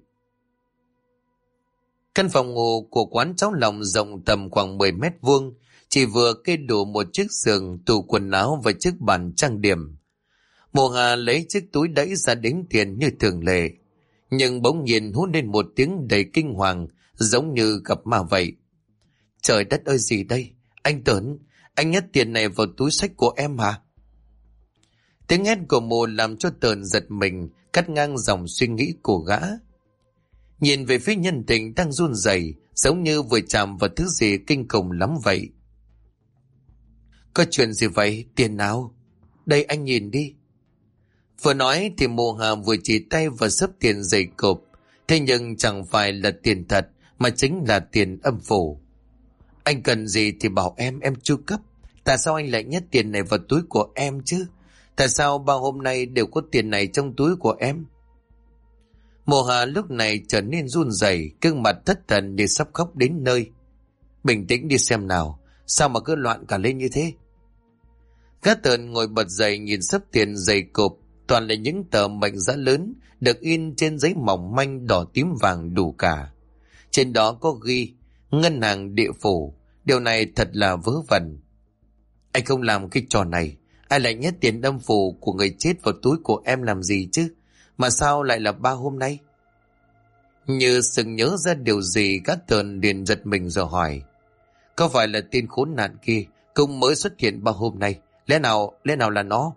Căn phòng ngủ của quán cháo lòng rộng tầm khoảng 10 mét vuông, chỉ vừa kê đủ một chiếc giường, tủ quần áo và chiếc bàn trang điểm. Mộ Hà lấy chiếc túi đẫy ra đếm tiền như thường lệ, nhưng bỗng nhiên hút lên một tiếng đầy kinh hoàng, giống như gặp ma vậy. Trời đất ơi, gì đây? Anh Tớn, anh nhét tiền này vào túi xách của em hả? Tiếng hét của Mộ làm cho Tờn giật mình, cắt ngang dòng suy nghĩ của gã. Nhìn về phía nhân tình đang run rẩy, giống như vừa chạm vào thứ gì kinh khủng lắm vậy. Có chuyện gì vậy? Tiền nào? Đây anh nhìn đi. Vừa nói thì mụ Hà vừa chỉ tay vào xấp tiền dày cộp. Thế nhưng chẳng phải là tiền thật, mà chính là tiền âm phủ. Anh cần gì thì bảo em chu cấp. Tại sao anh lại nhét tiền này vào túi của em chứ? Tại sao bao hôm nay đều có tiền này trong túi của em? Mộ Hà lúc này trở nên run rẩy, gương mặt thất thần như sắp khóc đến nơi. Bình tĩnh đi xem nào, sao mà cứ loạn cả lên như thế? Gã Tờn ngồi bật dậy nhìn xấp tiền dày cộp, toàn là những tờ mệnh giá lớn được in trên giấy mỏng manh đỏ tím vàng đủ cả. Trên đó có ghi ngân hàng địa phủ. Điều này thật là vớ vẩn. Anh không làm cái trò này. Ai lại nhét tiền âm phủ của người chết vào túi của em làm gì chứ? Mà sao lại là 3 hôm nay? Như sực nhớ ra điều gì, Gã Tờn liền giật mình rồi hỏi. Có phải là tên khốn nạn kia cũng mới xuất hiện 3 hôm nay? Lẽ nào là nó?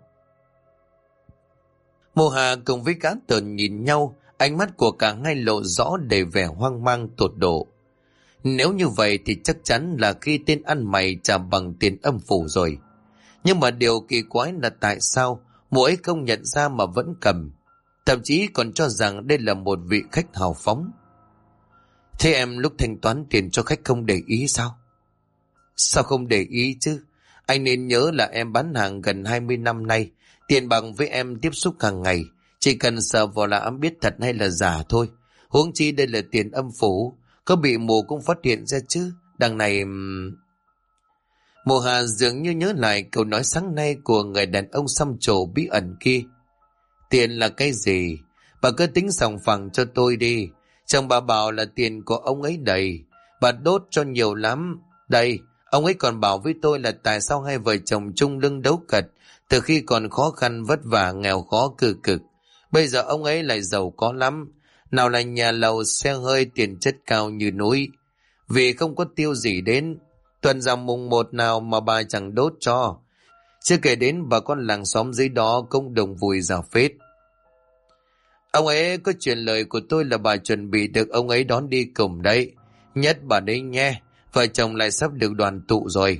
Mộ Hà cùng với Gã Tờn nhìn nhau, ánh mắt của cả hai lộ rõ đầy vẻ hoang mang tột độ. Nếu như vậy thì chắc chắn là khi tên ăn mày trả bằng tiền âm phủ rồi. Nhưng mà điều kỳ quái là tại sao mụ ấy không nhận ra mà vẫn cầm, thậm chí còn cho rằng đây là một vị khách hào phóng. Thế em lúc thanh toán tiền cho khách không để ý sao? Sao không để ý chứ? Anh nên nhớ là em bán hàng gần 20 năm nay, tiền bằng với em tiếp xúc hàng ngày, chỉ cần sờ vào là em biết thật hay là giả thôi. Huống chi đây là tiền âm phủ, có bị mù cũng phát hiện ra chứ. Đằng này... Mộ Hà dường như nhớ lại câu nói sáng nay của người đàn ông xăm trổ bí ẩn kia. Tiền là cái gì? Bà cứ tính sòng phẳng cho tôi đi. Chồng bà bảo là tiền của ông ấy đầy, bà đốt cho nhiều lắm. Đây, ông ấy còn bảo với tôi là tại sao hai vợ chồng chung lưng đấu cật từ khi còn khó khăn vất vả nghèo khó cừ cực. Bây giờ ông ấy lại giàu có lắm. Nào là nhà lầu xe hơi tiền chất cao như núi. Vì không có tiêu gì đến, tuần rằm mùng 1 nào mà bà chẳng đốt cho. Chưa kể đến bà con làng xóm dưới đó cũng đồng vui ra phết. Ông ấy có truyền lời của tôi là bà chuẩn bị được ông ấy đón đi cùng đấy. Nhất bà đấy nghe, vợ chồng lại sắp được đoàn tụ rồi.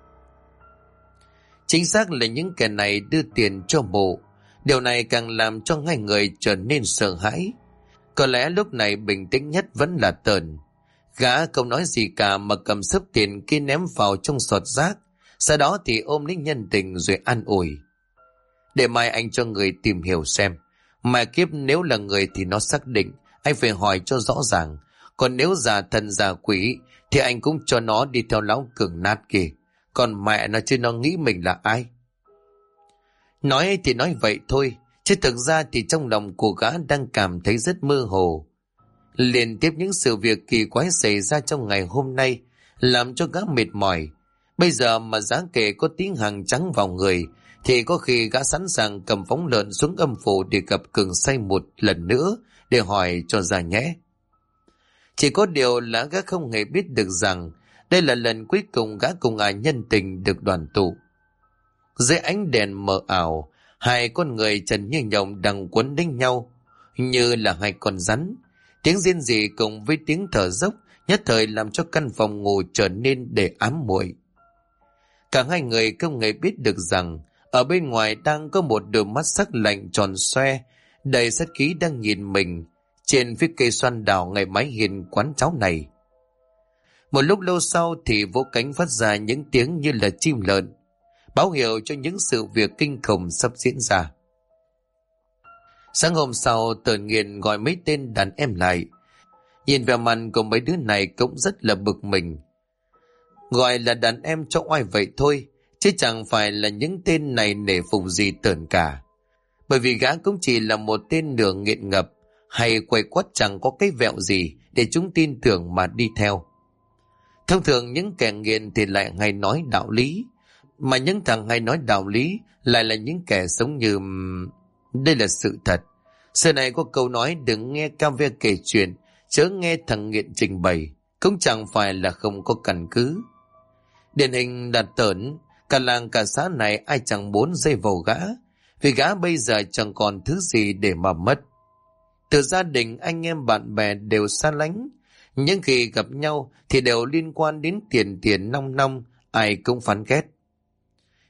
Chính xác là những kẻ này đưa tiền cho mụ. Điều này càng làm cho hai người trở nên sợ hãi. Có lẽ lúc này bình tĩnh nhất vẫn là Tờn. Gã không nói gì cả mà cầm xấp tiền kia ném vào trong sọt rác. Sau đó thì ôm lấy nhân tình rồi an ủi. Để mai anh cho người tìm hiểu xem. Mà kiếp nếu là người thì nó xác định. Anh phải hỏi cho rõ ràng. Còn nếu giả thần giả quỷ thì anh cũng cho nó đi theo lão cường nát kìa. Còn mẹ nó chứ nó nghĩ mình là ai? Nói thì nói vậy thôi, chứ thực ra thì trong lòng của gã đang cảm thấy rất mơ hồ. Liên tiếp những sự việc kỳ quái xảy ra trong ngày hôm nay làm cho gã mệt mỏi. Bây giờ mà giá kể có tiếng hàng trắng vào người thì có khi gã sẵn sàng cầm phóng lợn xuống âm phủ để gặp Cường say một lần nữa để hỏi cho ra nhé. Chỉ có điều là gã không hề biết được rằng đây là lần cuối cùng gã cùng ai nhân tình được đoàn tụ. Dưới ánh đèn mờ ảo, hai con người trần như nhộng đang quấn đánh nhau như là hai con rắn. Tiếng rên rỉ cùng với tiếng thở dốc nhất thời làm cho căn phòng ngủ trở nên để ám muội. Cả hai người không hề biết được rằng ở bên ngoài đang có một đôi mắt sắc lạnh tròn xoe đầy sát khí đang nhìn mình trên phía cây xoan đào ngay mái hiên quán cháo này. Một lúc lâu sau thì vỗ cánh phát ra những tiếng như là chim lợn, báo hiệu cho những sự việc kinh khủng sắp diễn ra. Sáng hôm sau, Tờn Nghiền gọi mấy tên đàn em lại. Nhìn vẻ mặt của mấy đứa này cũng rất là bực mình. Gọi là đàn em cho oai vậy thôi, chứ chẳng phải là những tên này nể phục gì Tờn cả. Bởi vì gã cũng chỉ là một tên nửa nghiện ngập, hay quay quắt chẳng có cái vẹo gì để chúng tin tưởng mà đi theo. Thông thường những kẻ nghiện thì lại hay nói đạo lý, mà những thằng hay nói đạo lý lại là những kẻ sống như... Đây là sự thật. Xưa này có câu nói đừng nghe cam ve kể chuyện, chớ nghe thằng nghiện trình bày, cũng chẳng phải là không có căn cứ. Điển hình là Tờn, cả làng cả xã này ai chẳng muốn dây vào gã, vì gã bây giờ chẳng còn thứ gì để mà mất. Từ gia đình, anh em bạn bè đều xa lánh, nhưng khi gặp nhau thì đều liên quan đến tiền nong nong, ai cũng phán ghét.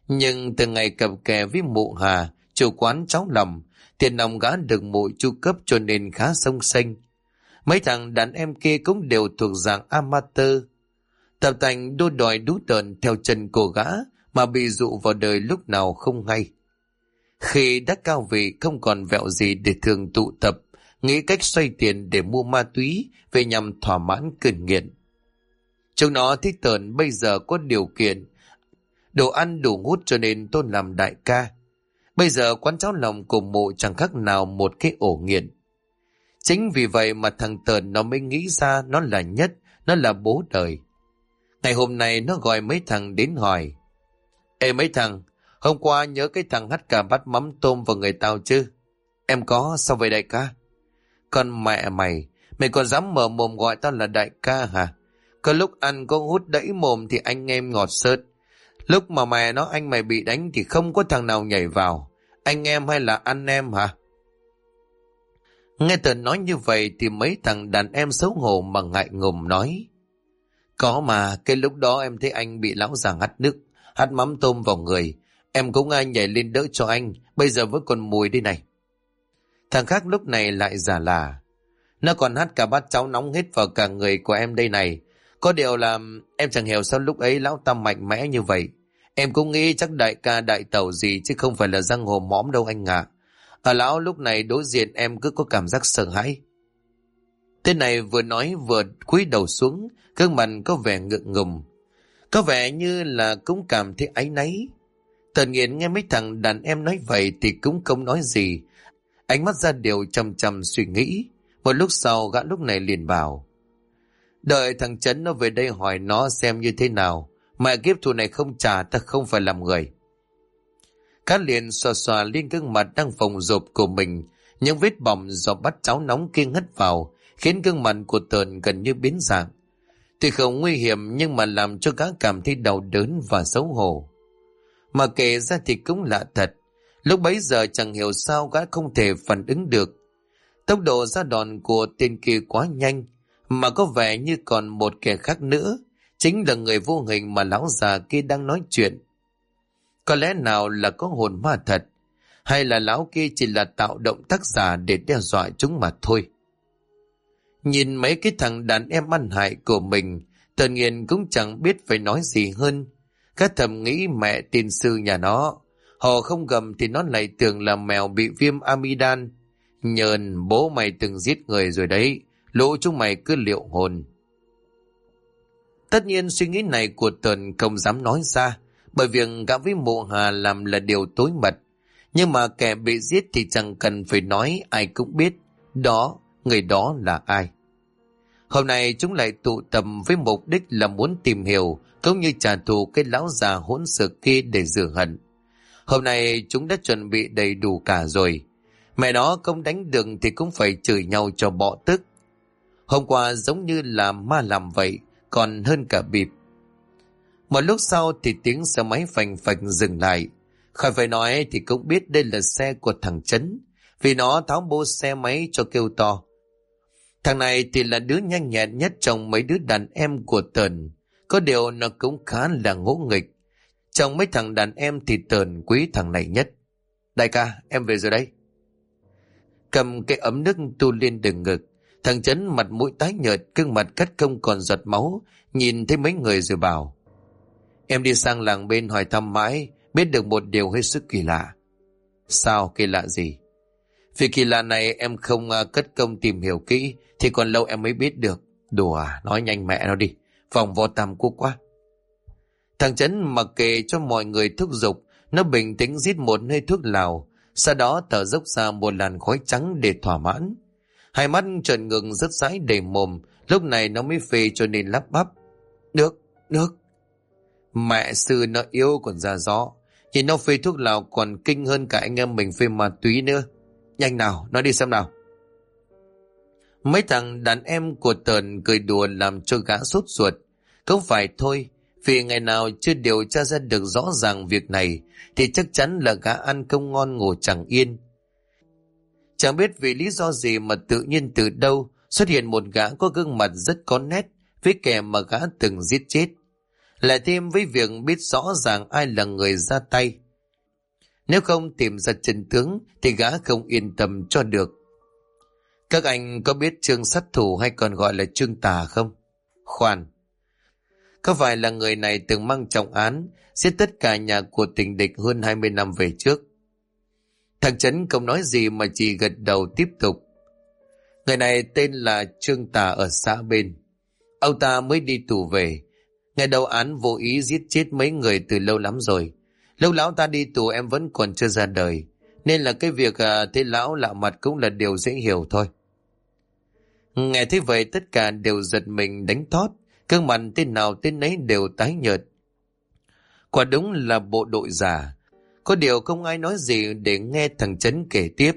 Nhưng từ ngày cặp kè với mụ Hà, chủ quán cháu lòng, tiền nòng gã được mụ chu cấp cho nên khá xông xênh. Mấy thằng đàn em kia cũng đều thuộc dạng amateur, tập tành đua đòi đú đợn theo chân cô gã mà bị dụ vào đời lúc nào không hay. Khi đã cao vị không còn vẹo gì để thường tụ tập, nghĩ cách xoay tiền để mua ma túy về nhằm thỏa mãn cơn nghiện. Chúng nó thích Tờn bây giờ có điều kiện, đồ ăn đủ hút cho nên tôn làm đại ca. Bây giờ quán cháo lòng của mụ chẳng khác nào một cái ổ nghiện. Chính vì vậy mà thằng Tờn nó mới nghĩ ra nó là nhất, nó là bố đời. Ngày hôm nay nó gọi mấy thằng đến hỏi: Ê mấy thằng, hôm qua nhớ cái thằng hắt cà bắt mắm tôm vào người tao chứ? Em có, sao vậy đại ca? Con mẹ mày, mày còn dám mở mồm gọi tao là đại ca hả? Có lúc ăn có hút đẫy mồm thì anh em ngọt sớt. Lúc mà mẹ nó anh mày bị đánh thì không có thằng nào nhảy vào. Anh em hay là anh em hả? Nghe Tần nói như vậy thì mấy thằng đàn em xấu hổ mà ngại ngùng nói: Có mà, cái lúc đó em thấy anh bị lão già hắt nước, hắt mắm tôm vào người. Em cũng nhảy lên đỡ cho anh, bây giờ vẫn còn mùi đây này. Thằng khác lúc này lại giả là: Nó còn hắt cả bát cháo nóng hết vào cả người của em đây này. Có điều là em chẳng hiểu sao lúc ấy lão ta mạnh mẽ như vậy. Em cũng nghĩ chắc đại ca đại tẩu gì chứ không phải là giang hồ mõm đâu anh ạ. Lão lúc này đối diện em cứ có cảm giác sợ hãi. Tên này vừa nói vừa cúi đầu xuống, gương mặt có vẻ ngượng ngùng, có vẻ như là cũng cảm thấy áy náy. Tần Nghiện nghe mấy thằng đàn em nói vậy thì cũng không nói gì, ánh mắt ra điều chăm chăm suy nghĩ. Một lúc sau gã lúc này liền bảo: Đợi thằng Trấn nó về đây hỏi nó xem như thế nào. Mẹ kiếp thù này không trả ta không phải làm người. Cá liền xòa xòa lên gương mặt đang phồng rộp của mình. Những vết bỏng do bát cháo nóng kia hất vào khiến gương mặt của Tờn gần như biến dạng. Tuy không nguy hiểm nhưng mà làm cho gã cảm thấy đau đớn và xấu hổ. Mà kể ra thì cũng lạ thật, lúc bấy giờ chẳng hiểu sao gã không thể phản ứng được. Tốc độ ra đòn của tên kia quá nhanh, mà có vẻ như còn một kẻ khác nữa, chính là người vô hình mà lão già kia đang nói chuyện. Có lẽ nào là có hồn ma thật, hay là lão kia chỉ là tạo động tác giả để đe dọa chúng mà thôi. Nhìn mấy cái thằng đàn em ăn hại của mình, Tần Nghiện cũng chẳng biết phải nói gì hơn. Các thầm nghĩ mẹ tiên sư nhà nó, họ không gầm thì nó lại tưởng là mèo bị viêm amidan. Nhờn, bố mày từng giết người rồi đấy, lũ chúng mày cứ liệu hồn. Tất nhiên suy nghĩ này của Tần không dám nói ra, bởi việc gã với mụ Hà làm là điều tối mật. Nhưng mà kẻ bị giết thì chẳng cần phải nói, ai cũng biết đó, người đó là ai. Hôm nay chúng lại tụ tập với mục đích là muốn tìm hiểu cũng như trả thù cái lão già hỗn xược kia để rửa hận. Hôm nay chúng đã chuẩn bị đầy đủ cả rồi. Mẹ nó không đánh được thì cũng phải chửi nhau cho bọ tức. Hôm qua giống như là ma làm vậy, còn hơn cả bịp. Một lúc sau thì tiếng xe máy phành phành dừng lại. Khỏi phải nói thì cũng biết đây là xe của thằng Trấn, vì nó tháo bô xe máy cho kêu to. Thằng này thì là đứa nhanh nhẹn nhất trong mấy đứa đàn em của Tờn. Có điều nó cũng khá là ngỗ nghịch. Trong mấy thằng đàn em thì Tờn quý thằng này nhất. Đại ca, em về rồi đấy. Cầm cái ấm nước tu lên đường ngực. Thằng Trấn mặt mũi tái nhợt, gương mặt cắt không còn giọt máu, nhìn thấy mấy người rồi bảo: Em đi sang làng bên hỏi thăm mãi, biết được một điều hết sức kỳ lạ. Sao kỳ lạ gì? Vì kỳ lạ này em không cất công tìm hiểu kỹ thì còn lâu em mới biết được. Đùa à, nói nhanh mẹ nó đi, vòng vo tam quốc quá. Thằng Trấn mặc kệ cho mọi người thúc giục, nó bình tĩnh rít một hơi thuốc lào, sau đó thở dốc ra một làn khói trắng để thỏa mãn. Hai mắt trợn ngừng rất dãi đầy mồm, lúc này nó mới phê cho nên lắp bắp: Nước, nước. Mẹ sư nó yếu còn ra gió, nhìn nó phê thuốc lào còn kinh hơn cả anh em mình phê ma túy nữa. Nhanh nào, nói đi xem nào. Mấy thằng đàn em của Tờn cười đùa làm cho gã sốt ruột. Không phải thôi, vì ngày nào chưa điều tra ra được rõ ràng việc này thì chắc chắn là gã ăn không ngon ngủ chẳng yên. Chẳng biết vì lý do gì mà tự nhiên từ đâu xuất hiện một gã có gương mặt rất có nét với kẻ mà gã từng giết chết. Lại thêm với việc biết rõ ràng ai là người ra tay. Nếu không tìm ra chân tướng thì gã không yên tâm cho được. Các anh có biết Trương sát thủ hay còn gọi là Trương Tà không? Khoan, có phải là người này từng mang trọng án giết tất cả nhà của tình địch hơn 20 năm về trước? Thằng Trấn không nói gì mà chỉ gật đầu tiếp tục. Người này tên là Trương Tà ở xã bên. Ông ta mới đi tù về. Ngày đầu án vô ý giết chết mấy người từ lâu lắm rồi. Lúc lão ta đi tù em vẫn còn chưa ra đời, nên là cái việc thấy lão lạ mặt cũng là điều dễ hiểu thôi. Nghe thế vậy tất cả đều giật mình đánh thót, gương mặt tên nào tên nấy đều tái nhợt. Quả đúng là bộ đội già. Có điều không ai nói gì để nghe thằng Trấn kể tiếp.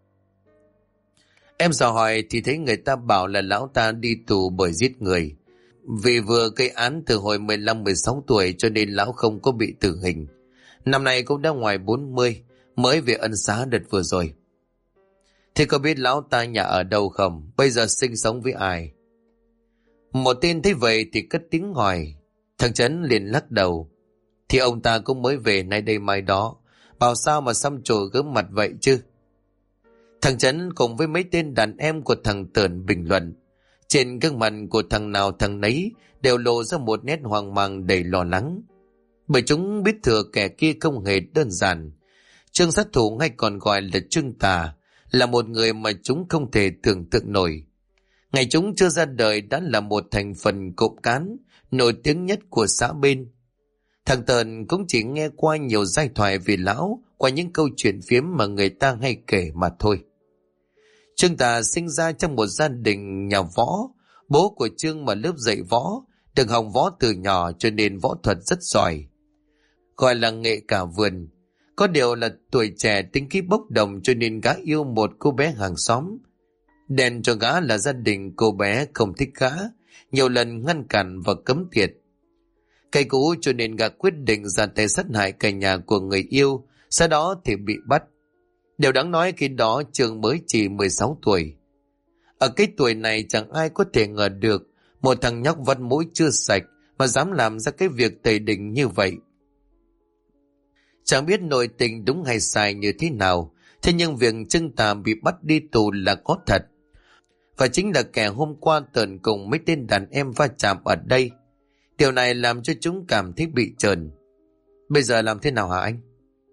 Em dò hỏi thì thấy người ta bảo là lão ta đi tù bởi giết người. Vì vừa gây án từ hồi 15-16 tuổi cho nên lão không có bị tử hình. Năm nay cũng đã ngoài 40, mới về ân xá đợt vừa rồi. Thế có biết lão ta nhà ở đâu không? Bây giờ sinh sống với ai? Một tên thấy vậy thì cất tiếng hỏi. Thằng Trấn liền lắc đầu. Thì ông ta cũng mới về nay đây mai đó. Bảo sao mà xăm trổ gớm mặt vậy chứ? Thằng Trấn cùng với mấy tên đàn em của thằng Tờn bình luận. Trên gương mặt của thằng nào thằng nấy đều lộ ra một nét hoang mang đầy lo lắng. Bởi chúng biết thừa kẻ kia không hề đơn giản. Trương sát thủ hay còn gọi là Trương Tà là một người mà chúng không thể tưởng tượng nổi. Ngày chúng chưa ra đời đã là một thành phần cộng cán nổi tiếng nhất của xã bên. Thằng Tờn cũng chỉ nghe qua nhiều giai thoại về lão qua những câu chuyện phiếm mà người ta hay kể mà thôi. Trương Tà sinh ra trong một gia đình nhà võ. Bố của Trương mà lớp dạy võ, được học võ từ nhỏ cho nên võ thuật rất giỏi, gọi là nghệ cả vườn. Có điều là tuổi trẻ tính khí bốc đồng cho nên gã yêu một cô bé hàng xóm. Đèn cho gã là gia đình cô bé không thích gã, nhiều lần ngăn cản và cấm tiệt. Cay cú cho nên gã quyết định ra tay sát hại cả nhà của người yêu, sau đó thì bị bắt. Điều đáng nói khi đó Trương mới chỉ 16 tuổi. Ở cái tuổi này chẳng ai có thể ngờ được một thằng nhóc vắt mũi chưa sạch mà dám làm ra cái việc tày đình như vậy. Chẳng biết nội tình đúng hay sai như thế nào, thế nhưng việc Trương Tà bị bắt đi tù là có thật. Và chính là kẻ hôm qua Tờn cùng mấy tên đàn em va chạm ở đây. Điều này làm cho chúng cảm thấy bị trờn. Bây giờ làm thế nào hả anh?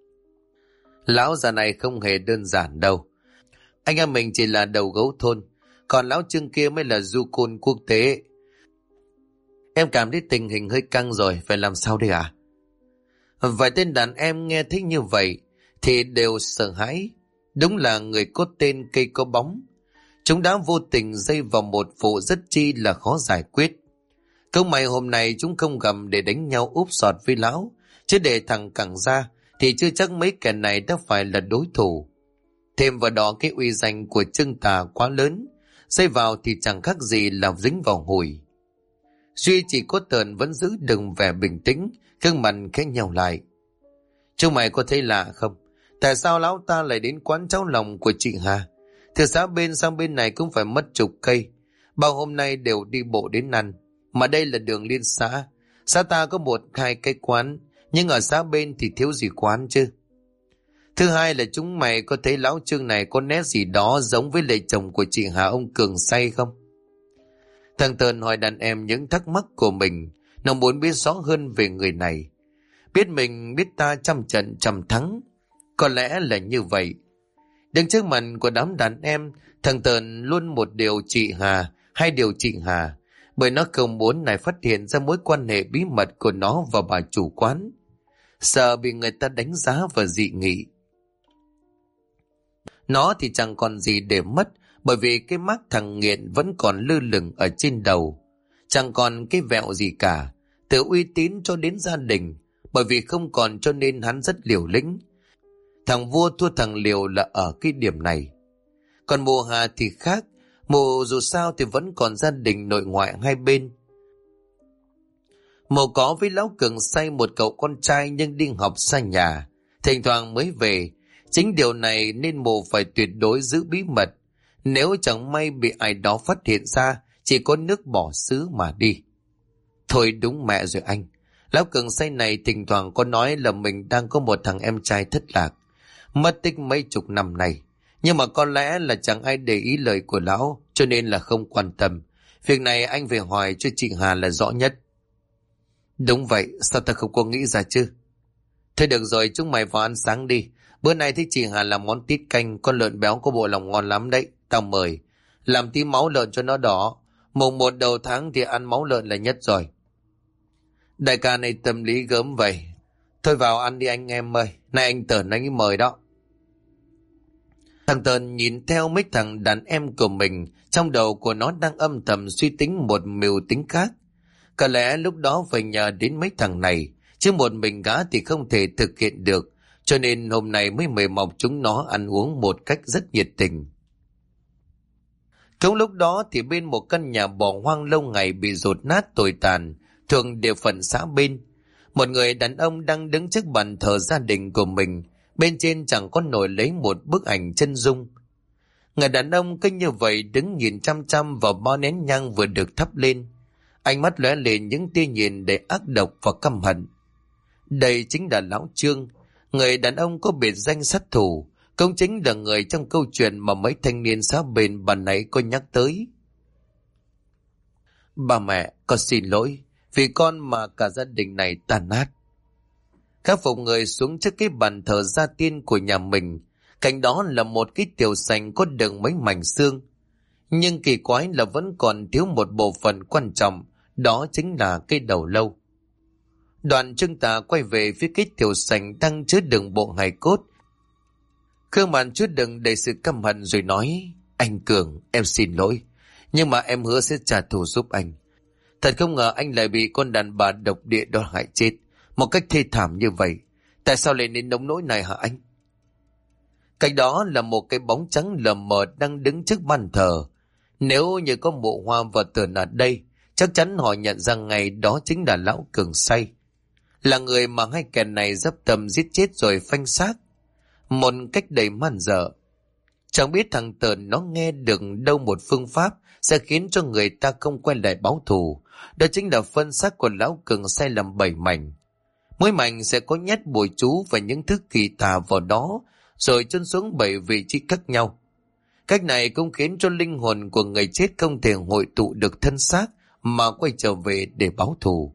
Lão già này không hề đơn giản đâu. Anh em mình chỉ là đầu gấu thôn, còn lão Trương kia mới là du côn quốc tế. Em cảm thấy tình hình hơi căng rồi, phải làm sao đây à? Vài tên đàn em nghe thấy như vậy thì đều sợ hãi. Đúng là người có tên cây có bóng. Chúng đã vô tình dây vào một vụ rất chi là khó giải quyết. Không may hôm nay chúng không gầm để đánh nhau úp sọt với lão, chứ để thằng cẳng ra thì chưa chắc mấy kẻ này đã phải là đối thủ. Thêm vào đó cái uy danh của Trương Tà quá lớn, dây vào thì chẳng khác gì là dính vào hủi. Duy chỉ có Tờn vẫn giữ đừng vẻ bình tĩnh, gương mặt khẽ nhàu lại. Chúng mày có thấy lạ không? Tại sao lão ta lại đến quán cháo lòng của chị Hà? Từ xã bên sang bên này cũng phải mất chục cây. Bao hôm nay đều đi bộ đến ăn. Mà đây là đường liên xã. Xã ta có 1-2 cái quán, nhưng ở xã bên thì thiếu gì quán chứ. Thứ hai là chúng mày có thấy lão Trương này có nét gì đó giống với lệ chồng của chị Hà ông Cường say không? Thằng Tờn hỏi đàn em những thắc mắc của mình. Nó muốn biết rõ hơn về người này. Biết mình biết ta trăm trận trăm thắng. Có lẽ là như vậy. Đứng trước mặt của đám đàn em, thằng Tờn luôn một điều chị Hà, hai điều chị Hà. Bởi nó không muốn này phát hiện ra mối quan hệ bí mật của nó và bà chủ quán. Sợ bị người ta đánh giá và dị nghị. Nó thì chẳng còn gì để mất, bởi vì cái mác thằng nghiện vẫn còn lơ lửng ở trên đầu. Chẳng còn cái vẹo gì cả, từ uy tín cho đến gia đình, bởi vì không còn cho nên hắn rất liều lĩnh. Thằng vua thua thằng liều là ở cái điểm này. Còn mùa Hà thì khác, mùa dù sao thì vẫn còn gia đình nội ngoại hai bên. Mùa có với lão Cường say một cậu con trai nhưng đi học xa nhà, thỉnh thoảng mới về. Chính điều này nên mùa phải tuyệt đối giữ bí mật. Nếu chẳng may bị ai đó phát hiện ra, chỉ có nước bỏ xứ mà đi. Thôi đúng mẹ rồi anh. Lão Cường say này thỉnh thoảng có nói là mình đang có một thằng em trai thất lạc, mất tích mấy chục năm nay. Nhưng mà có lẽ là chẳng ai để ý lời của lão, cho nên là không quan tâm. Việc này anh về hỏi cho chị Hà là rõ nhất. Đúng vậy, sao ta không có nghĩ ra chứ? Thôi được rồi, chúng mày vào ăn sáng đi. Bữa nay thấy chị Hà làm món tít canh, con lợn béo có bộ lòng ngon lắm đấy. Tao mời. Làm tí máu lợn cho nó đỏ. Mùng 1 đầu tháng thì ăn máu lợn là nhất rồi. Đại ca này tâm lý gớm vậy. Thôi vào ăn đi anh em ơi. Nay anh Tờn anh ấy mời đó. Thằng Tờn nhìn theo mấy thằng đàn em của mình. Trong đầu của nó đang âm thầm suy tính một mưu tính khác. Có lẽ lúc đó phải nhờ đến mấy thằng này. Chứ một mình gã thì không thể thực hiện được. Cho nên hôm nay mới mời mọc chúng nó ăn uống một cách rất nhiệt tình. Trong lúc đó thì bên một căn nhà bỏ hoang lâu ngày bị dột nát tồi tàn, thường địa phận xã bên, một người đàn ông đang đứng trước bàn thờ gia đình của mình, bên trên chẳng có nổi lấy một bức ảnh chân dung. Người đàn ông cứ như vậy đứng nhìn chăm chăm vào bao nén nhang vừa được thắp lên, ánh mắt lóe lên những tia nhìn đầy ác độc và căm hận. Đây chính là lão Trương, người đàn ông có biệt danh sát thủ, cũng chính là người trong câu chuyện mà mấy thanh niên xã bên bà nãy có nhắc tới. Bà mẹ, con xin lỗi, vì con mà cả gia đình này tàn nát. Các phục người xuống trước cái bàn thờ gia tiên của nhà mình, cạnh đó là một cái tiểu sành có đựng mấy mảnh xương. Nhưng kỳ quái là vẫn còn thiếu một bộ phận quan trọng, đó chính là cái đầu lâu. Đoàn Trương Tà quay về phía cái tiểu sành đang chứa đựng bộ hài cốt. Khương Màn chứa đựng đầy sự căm hận rồi nói: Anh Cường, em xin lỗi, nhưng mà em hứa sẽ trả thù giúp anh. Thật không ngờ anh lại bị con đàn bà độc địa đó hại chết một cách thê thảm như vậy. Tại sao lại đến nông nỗi này hả anh? Cạnh đó là một cái bóng trắng lờ mờ đang đứng trước bàn thờ. Nếu như có Mộ Hoa và Tờn ở đây, chắc chắn họ nhận ra ngay đó chính là lão Cường say, là người mà hai kẻ này dấp tầm giết chết rồi phanh xác một cách đầy man dợ. Chẳng biết thằng Tờn nó nghe được đâu một phương pháp sẽ khiến cho người ta không quay lại báo thù. Đó chính là phân xác của lão Cường say làm 7 mảnh. Mỗi mảnh sẽ có nhét bùa chú và những thứ kỳ tà vào đó, rồi chôn xuống 7 vị trí khác nhau. Cách này cũng khiến cho linh hồn của người chết không thể hội tụ được thân xác mà quay trở về để báo thù.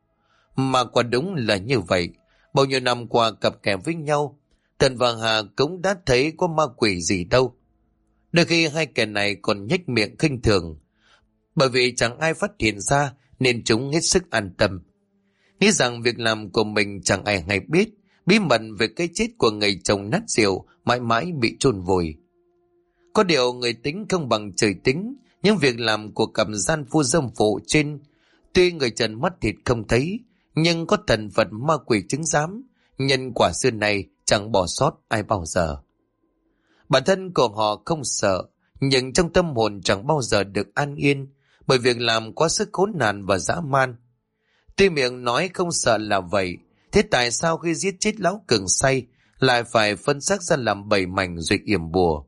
Mà quả đúng là như vậy. Bao nhiêu năm qua cặp kè với nhau, Tần và Hà cũng đã thấy có ma quỷ gì đâu. Đôi khi hai kẻ này còn nhếch miệng khinh thường, bởi vì chẳng ai phát hiện ra nên chúng hết sức an tâm, nghĩ rằng việc làm của mình chẳng ai hay biết. Bí mật về cái chết của người chồng nát rượu mãi mãi bị chôn vùi. Có điều người tính không bằng trời tính, những việc làm của cặp gian phu dâm phụ trên, tuy người trần mắt thịt không thấy, nhưng có thần vật ma quỷ chứng giám, nhân quả xưa này chẳng bỏ sót ai bao giờ. Bản thân của họ không sợ, nhưng trong tâm hồn chẳng bao giờ được an yên, bởi việc làm quá sức khốn nạn và dã man. Tuy miệng nói không sợ là vậy, thế tại sao khi giết chết lão Cường say lại phải phân xác ra làm 7 mảnh rồi yểm bùa?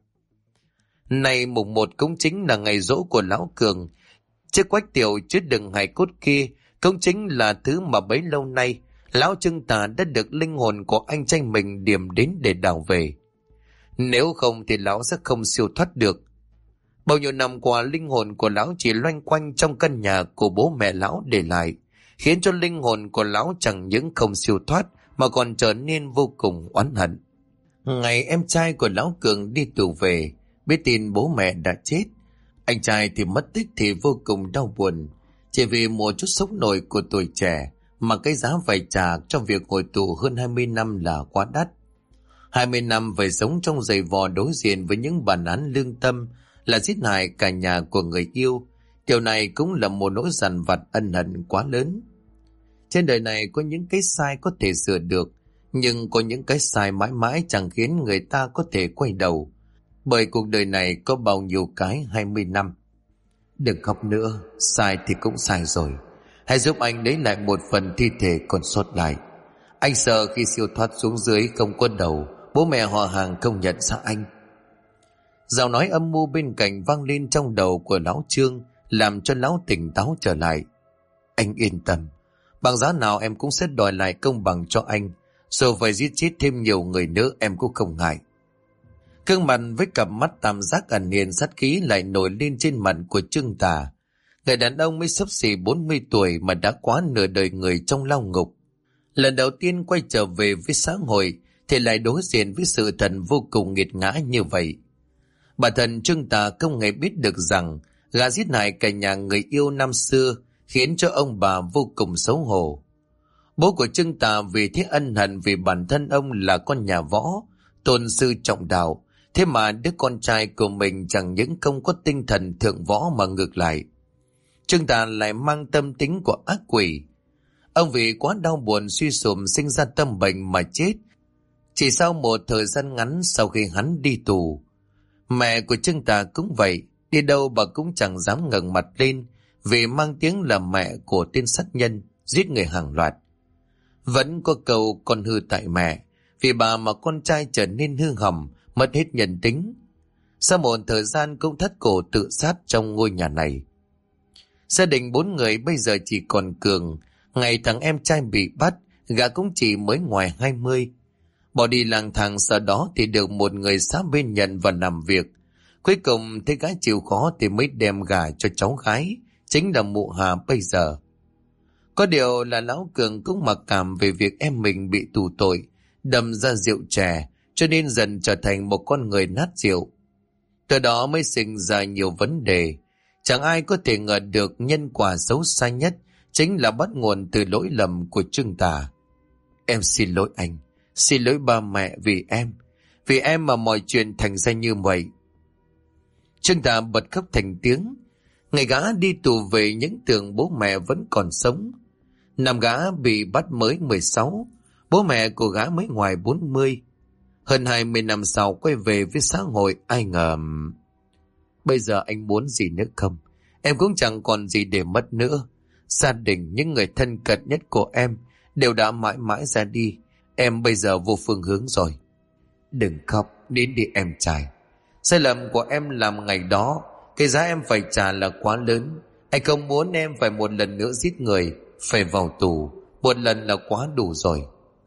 Này mùng 1 cũng chính là ngày giỗ của lão Cường, chiếc quách tiểu chứa đựng hài cốt kia cũng chính là thứ mà bấy lâu nay lão Trương Tà đã được linh hồn của anh trai mình điểm đến để đào về. Nếu không thì lão sẽ không siêu thoát được. Bao nhiêu năm qua linh hồn của lão chỉ loanh quanh trong căn nhà của bố mẹ lão để lại, khiến cho linh hồn của lão chẳng những không siêu thoát mà còn trở nên vô cùng oán hận. Ngày em trai của lão Cường đi tù về, biết tin bố mẹ đã chết, anh trai thì mất tích thì vô cùng đau buồn. Chỉ vì một chút sống nổi của tuổi trẻ mà cái giá phải trả trong việc ngồi tù hơn 20 năm là quá đắt. 20 năm phải sống trong giày vò đối diện với những bản án lương tâm là giết hại cả nhà của người yêu. Điều này cũng là một nỗi dằn vặt ân hận quá lớn. Trên đời này có những cái sai có thể sửa được, nhưng có những cái sai mãi mãi chẳng khiến người ta có thể quay đầu. Bởi cuộc đời này có bao nhiêu cái 20 năm. Đừng khóc nữa, sai thì cũng sai rồi. Hãy giúp anh lấy lại một phần thi thể còn sót lại. Anh sợ khi siêu thoát xuống dưới không có đầu, bố mẹ họ hàng không nhận ra anh. Giọng nói âm mưu bên cạnh vang lên trong đầu của lão Trương, làm cho lão tỉnh táo trở lại. Anh yên tâm, Bằng giá nào em cũng sẽ đòi lại công bằng cho anh. Dù phải giết chết thêm nhiều người nữa em cũng không ngại. Gương mặt với cặp mắt tam giác ẩn hiện sát khí lại nổi lên trên mặt của Trương Tà. Người đàn ông mới xấp xỉ 40 tuổi mà đã quá nửa đời người trong lao ngục. Lần đầu tiên quay trở về với xã hội thì lại đối diện với sự thật vô cùng nghiệt ngã như vậy. Bản thân Trương Tà không hề biết được rằng gã giết hại cả nhà người yêu năm xưa khiến cho ông bà vô cùng xấu hổ. Bố của Trương Tà vì thế ân hận vì bản thân ông là con nhà võ, tôn sư trọng đạo. Thế mà đứa con trai của mình chẳng những không có tinh thần thượng võ mà ngược lại. Trương Tà lại mang tâm tính của ác quỷ. Ông vì quá đau buồn suy sụp sinh ra tâm bệnh mà chết. Chỉ sau một thời gian ngắn sau khi hắn đi tù. Mẹ của Trương Tà cũng vậy, đi đâu bà cũng chẳng dám ngẩng mặt lên vì mang tiếng là mẹ của tên sát nhân, giết người hàng loạt. Vẫn có câu con hư tại mẹ, vì bà mà con trai trở nên hư hỏng, mất hết nhân tính. Sau một thời gian cũng thắt cổ tự sát trong ngôi nhà này. Gia đình 4 người bây giờ chỉ còn Cường. Ngày thằng em trai bị bắt, gã cũng chỉ mới ngoài 20. Bỏ đi lang thang, sau đó thì được một người xã bên nhận và làm việc. Cuối cùng thấy gái chịu khó thì mới đem gả cho cháu gái, chính là mụ Hà bây giờ. Có điều là lão Cường cũng mặc cảm về việc em mình bị tù tội, đâm ra rượu chè, cho nên dần trở thành một con người nát rượu. Từ đó mới sinh ra nhiều vấn đề. Chẳng ai có thể ngờ được nhân quả xấu xa nhất chính là bắt nguồn từ lỗi lầm của Trương Tà. Em xin lỗi anh, xin lỗi ba mẹ vì em mà mọi chuyện thành ra như vậy. Trương Tà bật khóc thành tiếng. Ngày gã đi tù về những tưởng bố mẹ vẫn còn sống. Năm gã bị bắt mới 16, bố mẹ của gã mới ngoài 40. Hơn 20 năm sau quay về với xã hội, ai ngờ... Bây giờ anh muốn gì nữa không? Em cũng chẳng còn gì để mất nữa. Gia đình, những người thân cận nhất của em đều đã mãi mãi ra đi. Em bây giờ vô phương hướng rồi. Đừng khóc, đến đi em trai. Sai lầm của em làm ngày đó, cái giá em phải trả là quá lớn. Anh không muốn em phải một lần nữa giết người, phải vào tù. Một lần là quá đủ rồi.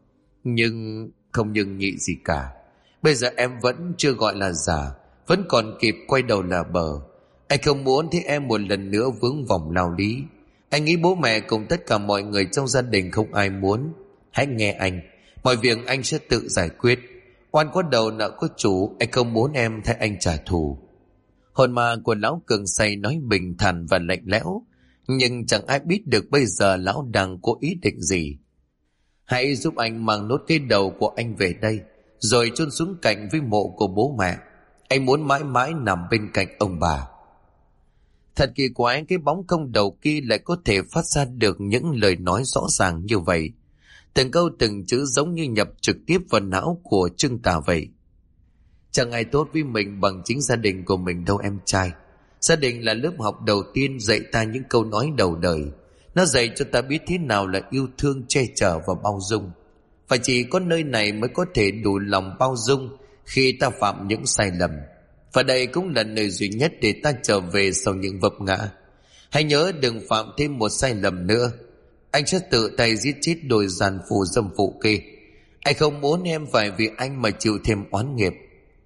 Nhưng không nhưng nhị gì cả. Bây giờ em vẫn chưa gọi là già, vẫn còn kịp quay đầu là bờ. Anh không muốn thấy em một lần nữa vướng vòng lao lý. Anh nghĩ bố mẹ cùng tất cả mọi người trong gia đình không ai muốn. Hãy nghe anh, mọi việc anh sẽ tự giải quyết. Oan có đầu nợ có chủ, anh không muốn em thay anh trả thù. Hồn ma của lão Cường say nói bình thản và lạnh lẽo, nhưng chẳng ai biết được bây giờ lão đang có ý định gì. Hãy giúp anh mang nốt cái đầu của anh về đây, rồi chôn xuống cạnh với mộ của bố mẹ. Anh muốn mãi mãi nằm bên cạnh ông bà. Thật kỳ quái, cái bóng không đầu kia lại có thể phát ra được những lời nói rõ ràng như vậy. Từng câu từng chữ giống như nhập trực tiếp vào não của Trương Tà vậy. Chẳng ai tốt với mình bằng chính gia đình của mình đâu em trai. Gia đình là lớp học đầu tiên dạy ta những câu nói đầu đời. Nó dạy cho ta biết thế nào là yêu thương, che chở và bao dung. Và chỉ có nơi này mới có thể đủ lòng bao dung khi ta phạm những sai lầm. Và đây cũng là nơi duy nhất để ta trở về sau những vấp ngã. Hãy nhớ đừng phạm thêm một sai lầm nữa. Anh sẽ tự tay giết chết đôi giàn phù dâm phụ kia. Anh không muốn em phải vì anh mà chịu thêm oán nghiệp.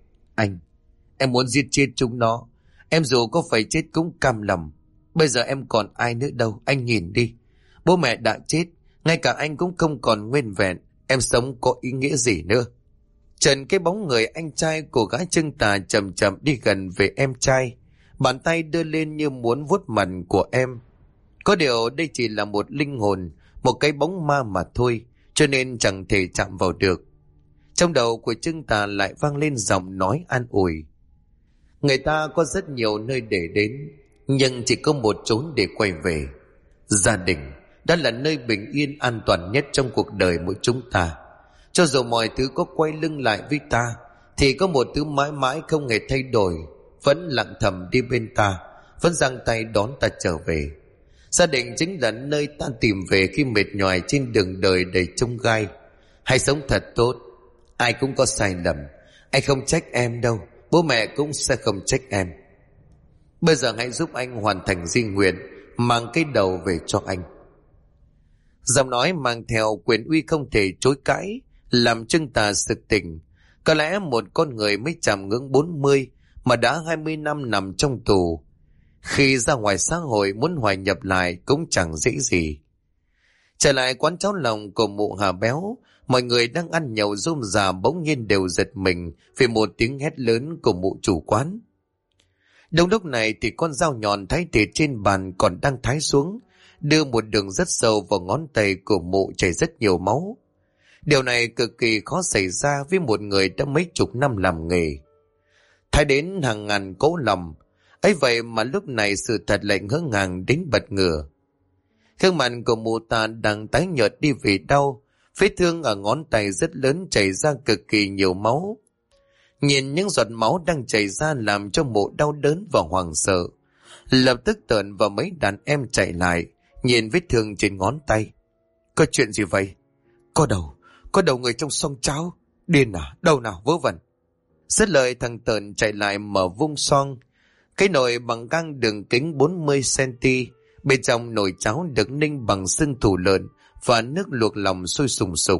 Em muốn giết chết chúng nó. Em dù có phải chết cũng cam lòng. Bây giờ em còn ai nữa đâu, anh nhìn đi. Bố mẹ đã chết, ngay cả anh cũng không còn nguyên vẹn. Em sống có ý nghĩa gì nữa? Trần cái bóng người anh trai của gã Trương Tà chậm chậm đi gần về em trai. Bàn tay đưa lên như muốn vuốt mặt của em. Có điều đây chỉ là một linh hồn, một cái bóng ma mà thôi, cho nên chẳng thể chạm vào được. Trong đầu của Trương Tà lại vang lên giọng nói an ủi. Người ta có rất nhiều nơi để đến, nhưng chỉ có một chốn để quay về. Gia đình, đó là nơi bình yên an toàn nhất trong cuộc đời mỗi chúng ta. Cho dù mọi thứ có quay lưng lại với ta, thì có một thứ mãi mãi không hề thay đổi, vẫn lặng thầm đi bên ta, vẫn giang tay đón ta trở về. Gia đình chính là nơi ta tìm về khi mệt nhoài trên đường đời đầy chông gai. Hãy sống thật tốt. Ai cũng có sai lầm. Anh không trách em đâu, bố mẹ cũng sẽ không trách em. Bây giờ hãy giúp anh hoàn thành di nguyện, mang cái đầu về cho anh. Giọng nói mang theo quyền uy không thể chối cãi, làm Trương Tà sực tỉnh. Có lẽ một con người mới chạm ngưỡng 40 mà đã 20 năm nằm trong tù, khi ra ngoài xã hội muốn hòa nhập lại cũng chẳng dễ gì. Trở lại quán cháo lòng của mụ Hà Béo, mọi người đang ăn nhậu rôm rà bỗng nhiên đều giật mình vì một tiếng hét lớn của mụ chủ quán. Đúng lúc này thì con dao nhọn thái thịt trên bàn còn đang thái xuống, đưa một đường rất sâu vào ngón tay của mụ, chảy rất nhiều máu. Điều này cực kỳ khó xảy ra với một người đã mấy chục năm làm nghề, thái đến hàng ngàn cỗ lòng. Ấy vậy mà lúc này sự thật lại ngỡ ngàng đến bật ngửa. Gương mặt của mụ ta đang tái nhợt đi vì đau, vết thương ở ngón tay rất lớn chảy ra cực kỳ nhiều máu. Nhìn những giọt máu đang chảy ra làm cho mụ đau đớn và hoảng sợ. Lập tức Tợn và mấy đàn em chạy lại, nhìn vết thương trên ngón tay. Có chuyện gì vậy? Có đầu người trong xoong cháo. Điên à? Đâu nào, vớ vẩn. Dứt lời thằng Tợn chạy lại mở vung xoong. Cái nồi bằng gang đường kính 40cm, bên trong nồi cháo được ninh bằng xương thủ lợn và nước luộc lòng sôi sùng sục.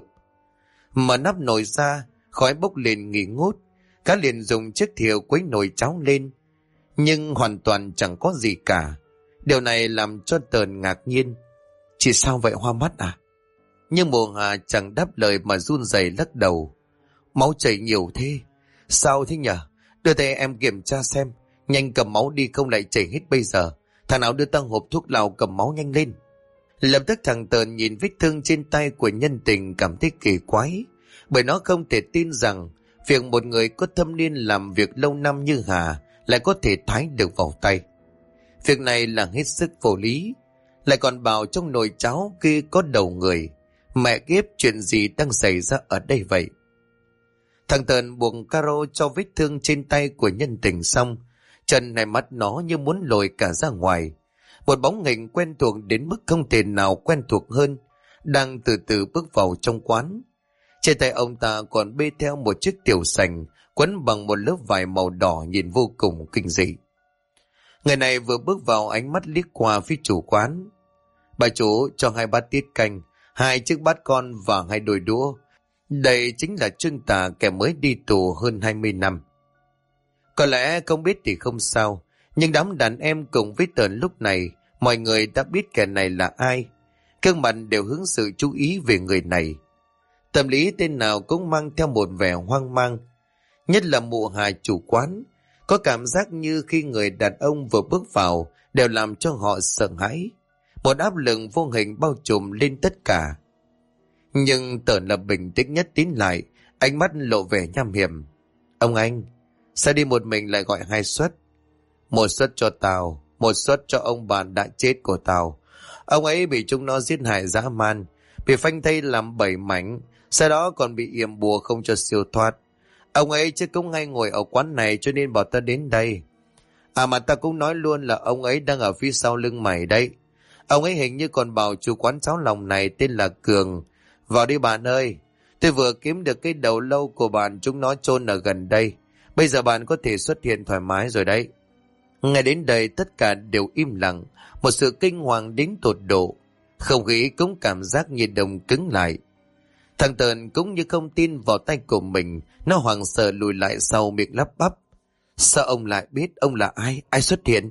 Mở nắp nồi ra, khói bốc lên nghi ngút. Cá liền dùng chiếc thìa quấy nồi cháo lên, nhưng hoàn toàn chẳng có gì cả. Điều này làm cho Tợn ngạc nhiên. Chị sao vậy, hoa mắt à? Nhưng mụ Hà chẳng đáp lời mà run rẩy lắc đầu. Máu chảy nhiều thế. Sao thế nhở? Đưa tay em kiểm tra xem. Nhanh cầm máu đi không lại chảy hết bây giờ. Thằng nào đưa tăng hộp thuốc lào cầm máu nhanh lên. Lập tức thằng Tợn nhìn vết thương trên tay của nhân tình cảm thấy kỳ quái, bởi nó không thể tin rằng việc một người có thâm niên làm việc lâu năm như Hà lại có thể thái được vào tay. Việc này là hết sức vô lý. Lại còn bảo trong nồi cháo kia có đầu người. Mẹ kiếp, chuyện gì đang xảy ra ở đây vậy? Thằng Tợn buộc caro cho vết thương trên tay của nhân tình xong, chân này mắt nó như muốn lồi cả ra ngoài. Một bóng hình quen thuộc đến mức không thể nào quen thuộc hơn đang từ từ bước vào trong quán. Trên tay ông ta còn bê theo một chiếc tiểu sành quấn bằng một lớp vải màu đỏ, nhìn vô cùng kinh dị. Người này vừa bước vào, ánh mắt liếc qua phía chủ quán. Bà chủ cho 2 bát tiết canh, 2 chiếc bát con và 2 đôi đũa. Đây chính là Trương Tà, kẻ mới đi tù hơn 20 năm. Có lẽ không biết thì không sao, nhưng đám đàn em cùng với Tợn lúc này, mọi người đã biết kẻ này là ai. Gương mặt đều hướng sự chú ý về người này. Tâm lý tên nào cũng mang theo một vẻ hoang mang. Nhất là mụ Hà chủ quán, có cảm giác như khi người đàn ông vừa bước vào đều làm cho họ sợ hãi. Một áp lực vô hình bao trùm lên tất cả. Nhưng Tợn là bình tĩnh nhất tín lại, ánh mắt lộ vẻ nham hiểm. Ông anh, sao đi một mình lại gọi 2 suất? 1 suất cho tao, 1 suất cho ông bạn đã chết của tao. Ông ấy bị chúng nó giết hại dã man, bị phanh thây làm 7 mảnh, sau đó còn bị yểm bùa không cho siêu thoát. Ông ấy chứ cũng hay ngồi ở quán này cho nên bảo ta đến đây. À mà ta cũng nói luôn là ông ấy đang ở phía sau lưng mày đấy. Ông ấy hình như còn bảo chủ quán cháo lòng này tên là Cường. Vào đi bạn ơi, tôi vừa kiếm được cái đầu lâu của bạn chúng nó chôn ở gần đây. Bây giờ bạn có thể xuất hiện thoải mái rồi đấy. Ngay đến đây tất cả đều im lặng, một sự kinh hoàng đến tột độ. Không khí cũng cảm giác như đông cứng lại. Thằng Tợn cũng như không tin vào tay của mình, nó hoảng sợ lùi lại sau, miệng lắp bắp. Sao ông lại biết? Ông là ai? Ai xuất hiện?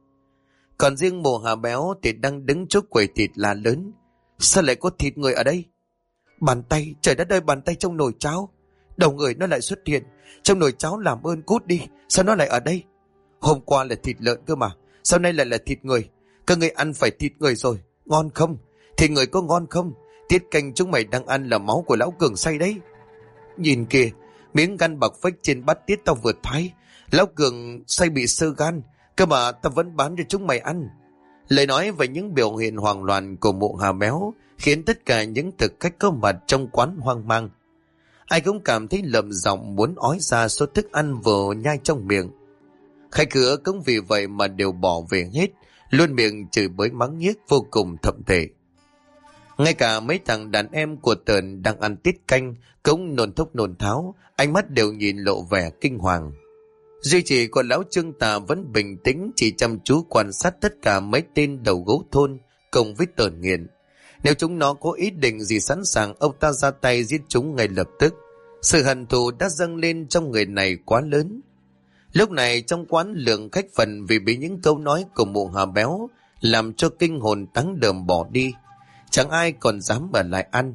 Còn riêng mụ Hà Béo thì đang đứng trước quầy thịt la lớn. Sao lại có thịt người ở đây? Bàn tay, trời đất ơi, bàn tay trong nồi cháo. Đầu người nó lại xuất hiện trong nồi cháo, làm ơn cút đi. Sao nó lại ở đây? Hôm qua là thịt lợn cơ mà, sao nay lại là thịt người? Các người ăn phải thịt người rồi, ngon không? Thịt người có ngon không? Tiết canh chúng mày đang ăn là máu của lão Cường xay đấy. Nhìn kìa, miếng gan bạc phách trên bát tiết tao vừa thái, lão Cường xay bị xơ gan, cơ mà tao vẫn bán cho chúng mày ăn. Lời nói về những biểu hiện hoang loạn của mụ Hà Béo khiến tất cả những thực khách có mặt trong quán hoang mang. Ai cũng cảm thấy lợm giọng muốn ói ra số thức ăn vừa nhai trong miệng. Khách cửa cũng vì vậy mà đều bỏ về hết, luôn miệng chửi bới mắng nhiếc vô cùng thậm tệ. Ngay cả mấy thằng đàn em của Tợn đang ăn tiết canh cũng nôn thốc nôn tháo, ánh mắt đều nhìn lộ vẻ kinh hoàng. Duy chỉ có lão Trương Tà vẫn bình tĩnh, chỉ chăm chú quan sát tất cả mấy tên đầu gấu thôn cùng với Tợn nghiện. Nếu chúng nó có ý định gì sẵn sàng, ông ta ra tay giết chúng ngay lập tức. Sự hận thù đã dâng lên trong người này quá lớn. Lúc này trong quán lượng khách phần vì bị những câu nói của mụ Hà Béo làm cho kinh hồn táng đờm bỏ đi. Chẳng ai còn dám ở lại ăn.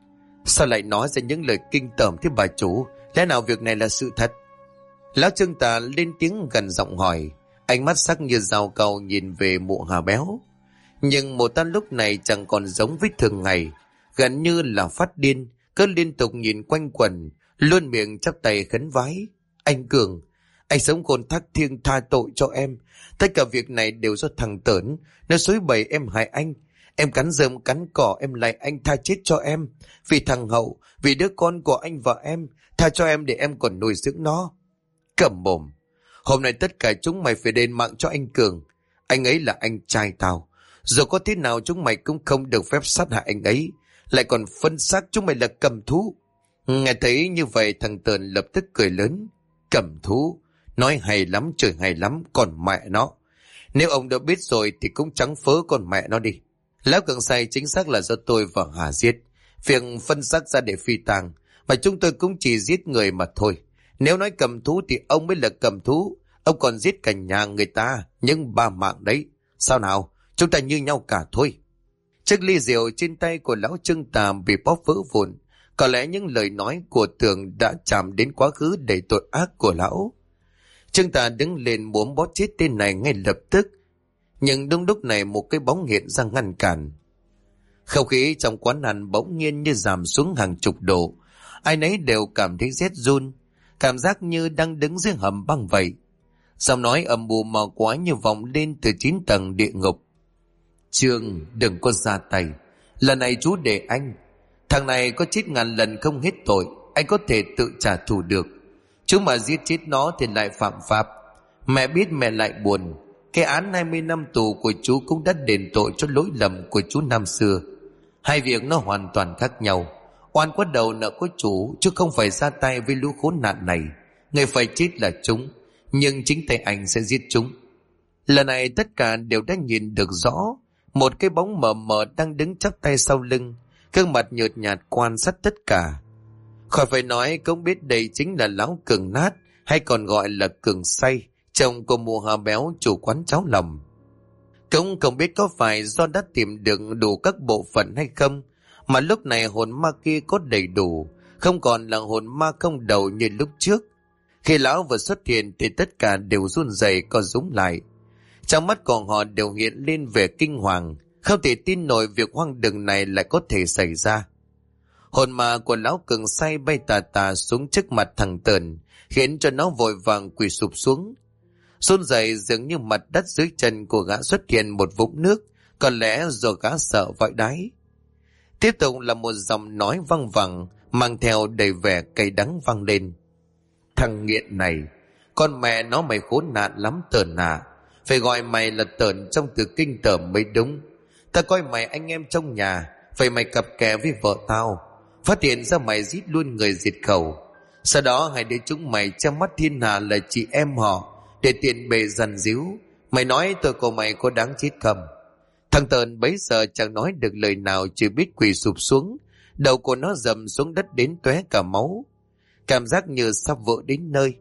Sao lại nói ra những lời kinh tởm thế bà chủ? Lẽ nào việc này là sự thật? Lão Trương Tà lên tiếng gần giọng hỏi. Ánh mắt sắc như dao cau nhìn về mụ Hà Béo. Nhưng mụ ta lúc này chẳng còn giống với thường ngày, gần như là phát điên, cứ liên tục nhìn quanh quẩn, luôn miệng chắp tay khấn vái. Anh Cường, anh sống khôn thác thiêng tha tội cho em. Tất cả việc này đều do thằng Tởn, nó xúi bày em hại anh. Em cắn rơm cắn cỏ em lại anh tha chết cho em. Vì thằng Hậu, vì đứa con của anh và em, tha cho em để em còn nuôi dưỡng nó. Cẩm mồm, hôm nay tất cả chúng mày phải đền mạng cho anh Cường. Anh ấy là anh trai tao. Dù có thế nào chúng mày cũng không được phép sát hại anh ấy, lại còn phân xác chúng mày là cầm thú. Nghe thấy như vậy thằng Tờn lập tức cười lớn. Cầm thú, nói hay lắm, trời hay lắm, còn mẹ nó. Nếu ông đã biết rồi thì cũng trắng phớ con mẹ nó đi. Lão Cường say chính xác là do tôi và Hà giết. Việc phân xác ra để phi tang, mà chúng tôi cũng chỉ giết người mà thôi. Nếu nói cầm thú thì ông mới là cầm thú. Ông còn giết cả nhà người ta, nhưng 3 mạng đấy. Sao nào, chúng ta như nhau cả thôi. Chiếc ly rượu trên tay của lão Trương Tà bị bóp vỡ vụn. Có lẽ những lời nói của Tường đã chạm đến quá khứ đầy tội ác của lão. Trương Tà đứng lên muốn bóp chết tên này ngay lập tức. Nhưng đúng lúc này một cái bóng hiện ra ngăn cản. Không khí trong quán ăn bỗng nhiên như giảm xuống hàng chục độ. Ai nấy đều cảm thấy rét run, cảm giác như đang đứng dưới hầm băng vậy. Giọng nói ầm bù mờ quá như vọng lên từ 9 tầng địa ngục. Trương, đừng có ra tay. Lần này chú để anh. Thằng này có chết ngàn lần không hết tội, anh có thể tự trả thù được. Chú mà giết chết nó thì lại phạm pháp. Mẹ biết mẹ lại buồn. Cái án 20 năm tù của chú cũng đã đền tội cho lỗi lầm của chú năm xưa. Hai việc nó hoàn toàn khác nhau. Oan có đầu nợ có chủ, chứ không phải ra tay với lũ khốn nạn này. Người phải chết là chúng, nhưng chính tay anh sẽ giết chúng. Lần này tất cả đều đã nhìn được rõ. Một cái bóng mờ mờ đang đứng chắp tay sau lưng, gương mặt nhợt nhạt quan sát tất cả. Khỏi phải nói cũng biết đây chính là lão Cường Nát, hay còn gọi là Cường Say, chồng của mụ Hà Béo, chủ quán cháo lòng. Cũng không biết có phải do đã tìm được đủ các bộ phận hay không, mà lúc này hồn ma kia có đầy đủ, không còn là hồn ma không đầu như lúc trước. Khi lão vừa xuất hiện thì tất cả đều run rẩy co rúm lại. Trong mắt của họ đều hiện lên vẻ kinh hoàng, không thể tin nổi việc hoang đường này lại có thể xảy ra. Hồn ma của lão Cường Say bay tà tà xuống trước mặt thằng Tờn, khiến cho nó vội vàng quỳ sụp xuống. Run rẩy dường như mặt đất dưới chân của gã xuất hiện một vũng nước, có lẽ do gã sợ vãi đáy. Tiếp tục là một giọng nói văng vẳng, mang theo đầy vẻ cay đắng vang lên. Thằng nghiện này, con mẹ nó mày khốn nạn lắm Tờn à. Phải gọi mày là Tờn trong từ kinh tởm mới đúng. Ta coi mày anh em trong nhà, vậy mày cặp kè với vợ tao. Phát hiện ra mày giết luôn người diệt khẩu. Sau đó hai đứa chúng mày trong mắt thiên hạ là chị em họ, để tiền bề dằn díu. Mày nói tôi của mày có đáng chết không? Thằng Tờn bấy giờ chẳng nói được lời nào, chỉ biết quỳ sụp xuống. Đầu của nó dầm xuống đất đến tóe cả máu, cảm giác như sắp vỡ đến nơi.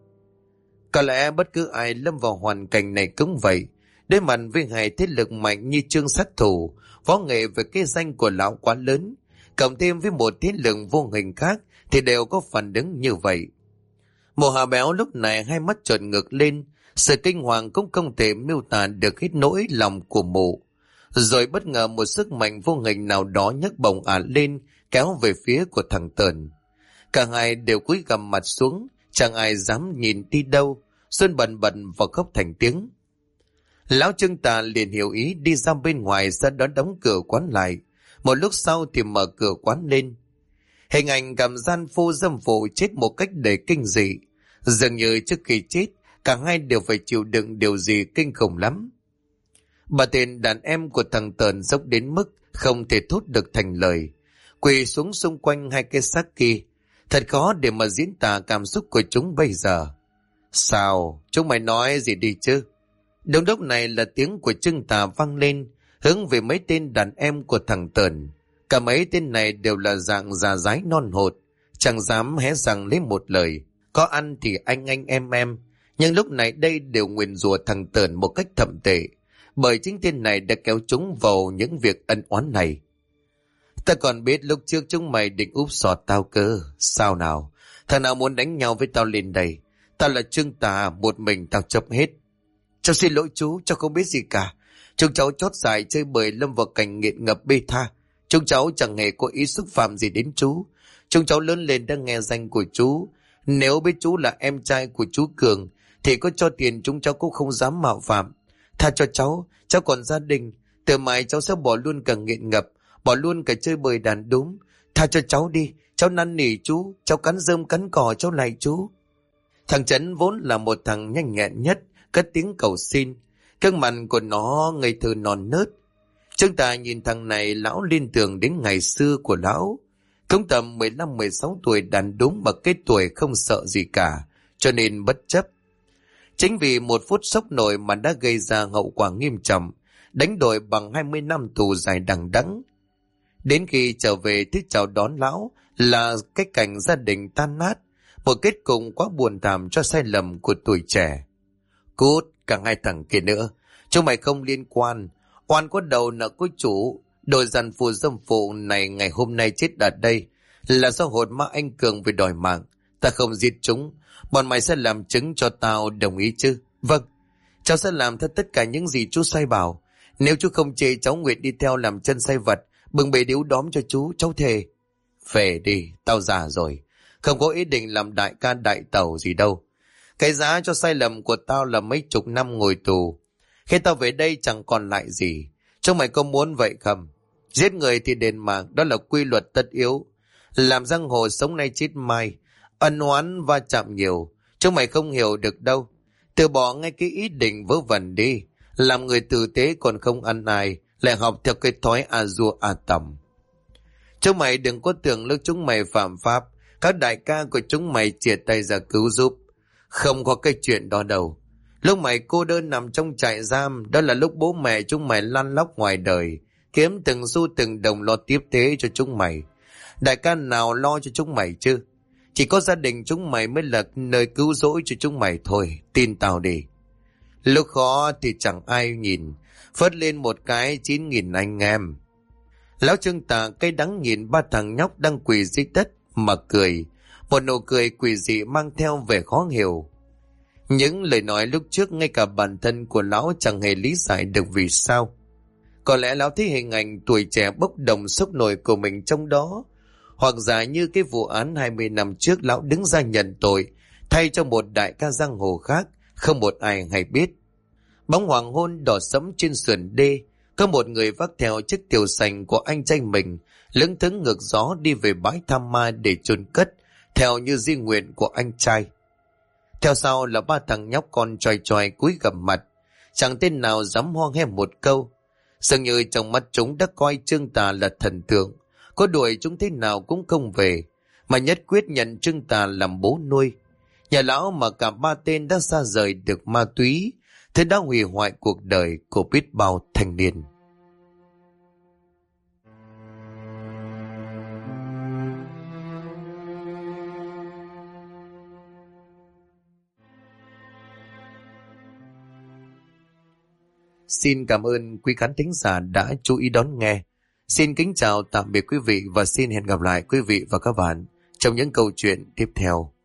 Có lẽ bất cứ ai lâm vào hoàn cảnh này cũng vậy. Đối mặt với hai thế lực mạnh như Trương sát thủ, võ nghệ về cái danh của lão quá lớn, cộng thêm với một thế lực vô hình khác, thì đều có phản ứng như vậy. Mụ Hà Béo lúc này hai mắt trợn ngược lên, sự kinh hoàng cũng không thể miêu tả được hết nỗi lòng của mụ. Rồi bất ngờ một sức mạnh vô hình nào đó nhấc bổng ả lên, kéo về phía của thằng Tờn. Cả hai đều cúi gằm mặt xuống, chẳng ai dám nhìn đi đâu, Xuân bần bần và khóc thành tiếng. Lão Trương Tà liền hiểu ý đi ra bên ngoài, sau đó đóng cửa quán lại. Một lúc sau thì mở cửa quán lên. Hình ảnh cầm gian phu dâm phụ chết một cách đầy kinh dị. Dường như trước khi chết, cả hai đều phải chịu đựng điều gì kinh khủng lắm. Bà tên đàn em của thằng Tờn dốc đến mức không thể thốt được thành lời, quỳ xuống xung quanh hai cái xác kia. Thật khó để mà diễn tả cảm xúc của chúng bây giờ. Sao? Chúng mày nói gì đi chứ? Đúng lúc này là tiếng của Trương Tà vang lên, hướng về mấy tên đàn em của thằng Tờn. Cả mấy tên này đều là dạng già dái non hột, chẳng dám hé răng lấy một lời. Có ăn thì anh em, nhưng lúc này đây đều nguyền rủa thằng Tởn một cách thậm tệ, bởi chính tên này đã kéo chúng vào những việc ân oán này. Ta còn biết lúc trước chúng mày định úp sọt tao cơ. Sao nào? Thằng nào muốn đánh nhau với tao lên đây? Tao là Trương Tà, một mình tao chấp hết. Cháu xin lỗi chú, cháu không biết gì cả. Chúng cháu chót dài chơi bời lâm vào cảnh nghiện ngập bê tha. Chúng cháu chẳng hề có ý xúc phạm gì đến chú. Chúng cháu lớn lên đã nghe danh của chú. Nếu biết chú là em trai của chú Cường thì có cho tiền chúng cháu cũng không dám mạo phạm. Tha cho cháu còn gia đình. Từ mai cháu sẽ bỏ luôn cả nghiện ngập, bỏ luôn cả chơi bời đàn đúm. Tha cho cháu đi, cháu năn nỉ chú, cháu cắn rơm cắn cỏ cháu lạy chú. Thằng Trấn vốn là một thằng nhanh nhẹn nhất, cất tiếng cầu xin. Gương mặt của nó ngây thơ non nớt. Trương Tà nhìn thằng này, lão liên tưởng đến ngày xưa của lão. Cũng tầm 15-16 tuổi đàn đúng mà cái tuổi không sợ gì cả, cho nên bất chấp. Chính vì một phút sốc nổi mà đã gây ra hậu quả nghiêm trọng, đánh đổi bằng 20 năm tù dài đằng đẵng. Đến khi trở về thì chào đón lão là cái cảnh gia đình tan nát, một kết cục quá buồn thảm cho sai lầm của tuổi trẻ. Cút, cả hai thằng kia nữa, chúng mày không liên quan. Oan có đầu nợ có chủ. Đội dàn phù dâm phụ này ngày hôm nay chết ở đây là do hồn ma anh Cường về đòi mạng. Ta không giết chúng, bọn mày sẽ làm chứng cho tao, đồng ý chứ? Vâng, cháu sẽ làm theo tất cả những gì chú sai bảo. Nếu chú không chê, cháu nguyện đi theo làm chân sai vật, bưng bề điếu đóm cho chú, cháu thề. Về đi, tao già rồi, không có ý định làm đại ca đại tẩu gì đâu. Cái giá cho sai lầm của tao là mấy chục năm ngồi tù. Khi tao về đây chẳng còn lại gì. Chúng mày có muốn vậy không? Giết người thì đền mạng, đó là quy luật tất yếu. Làm giang hồ sống nay chết mai, ân oán va chạm nhiều. Chúng mày không hiểu được đâu. Từ bỏ ngay cái ý định vớ vẩn đi. Làm người tử tế còn không ăn ai, lại học theo cái thói a dua a tầm. Chúng mày đừng có tưởng lúc chúng mày phạm pháp, các đại ca của chúng mày chia tay ra cứu giúp. Không có cái chuyện đó đâu. Lúc mày cô đơn nằm trong trại giam, đó là lúc bố mẹ chúng mày lăn lóc ngoài đời, kiếm từng xu từng đồng lo tiếp tế cho chúng mày. Đại ca nào lo cho chúng mày chứ? Chỉ có gia đình chúng mày mới là nơi cứu rỗi cho chúng mày thôi, tin tao đi. Lúc khó thì chẳng ai nhìn, phớt lên một cái 9.000 anh em. Lão Trương Tà cay đắng nhìn ba thằng nhóc đang quỳ dưới đất mà cười, một nụ cười quỷ dị mang theo vẻ khó hiểu. Những lời nói lúc trước ngay cả bản thân của lão chẳng hề lý giải được vì sao. Có lẽ lão thấy hình ảnh tuổi trẻ bốc đồng sốc nổi của mình trong đó, hoặc giả như cái vụ án 20 năm trước lão đứng ra nhận tội thay cho một đại ca giang hồ khác, không một ai hay biết. Bóng hoàng hôn đỏ sẫm trên sườn đê, có một người vác theo chiếc tiểu sành của anh trai mình, lững thững ngược gió đi về bãi Tham Ma để chôn cất, theo như di nguyện của anh trai. Theo sau là ba thằng nhóc con choi choi cúi gằm mặt, chẳng tên nào dám hoang hem một câu. Dường như trong mắt chúng đã coi Trương Tà là thần tượng, có đuổi chúng thế nào cũng không về, mà nhất quyết nhận Trương Tà làm bố nuôi. Nhà lão mà cả ba tên đã xa rời được ma túy, thế đã hủy hoại cuộc đời của biết bao thanh niên. Xin cảm ơn quý khán thính giả đã chú ý đón nghe. Xin kính chào tạm biệt quý vị và xin hẹn gặp lại quý vị và các bạn trong những câu chuyện tiếp theo.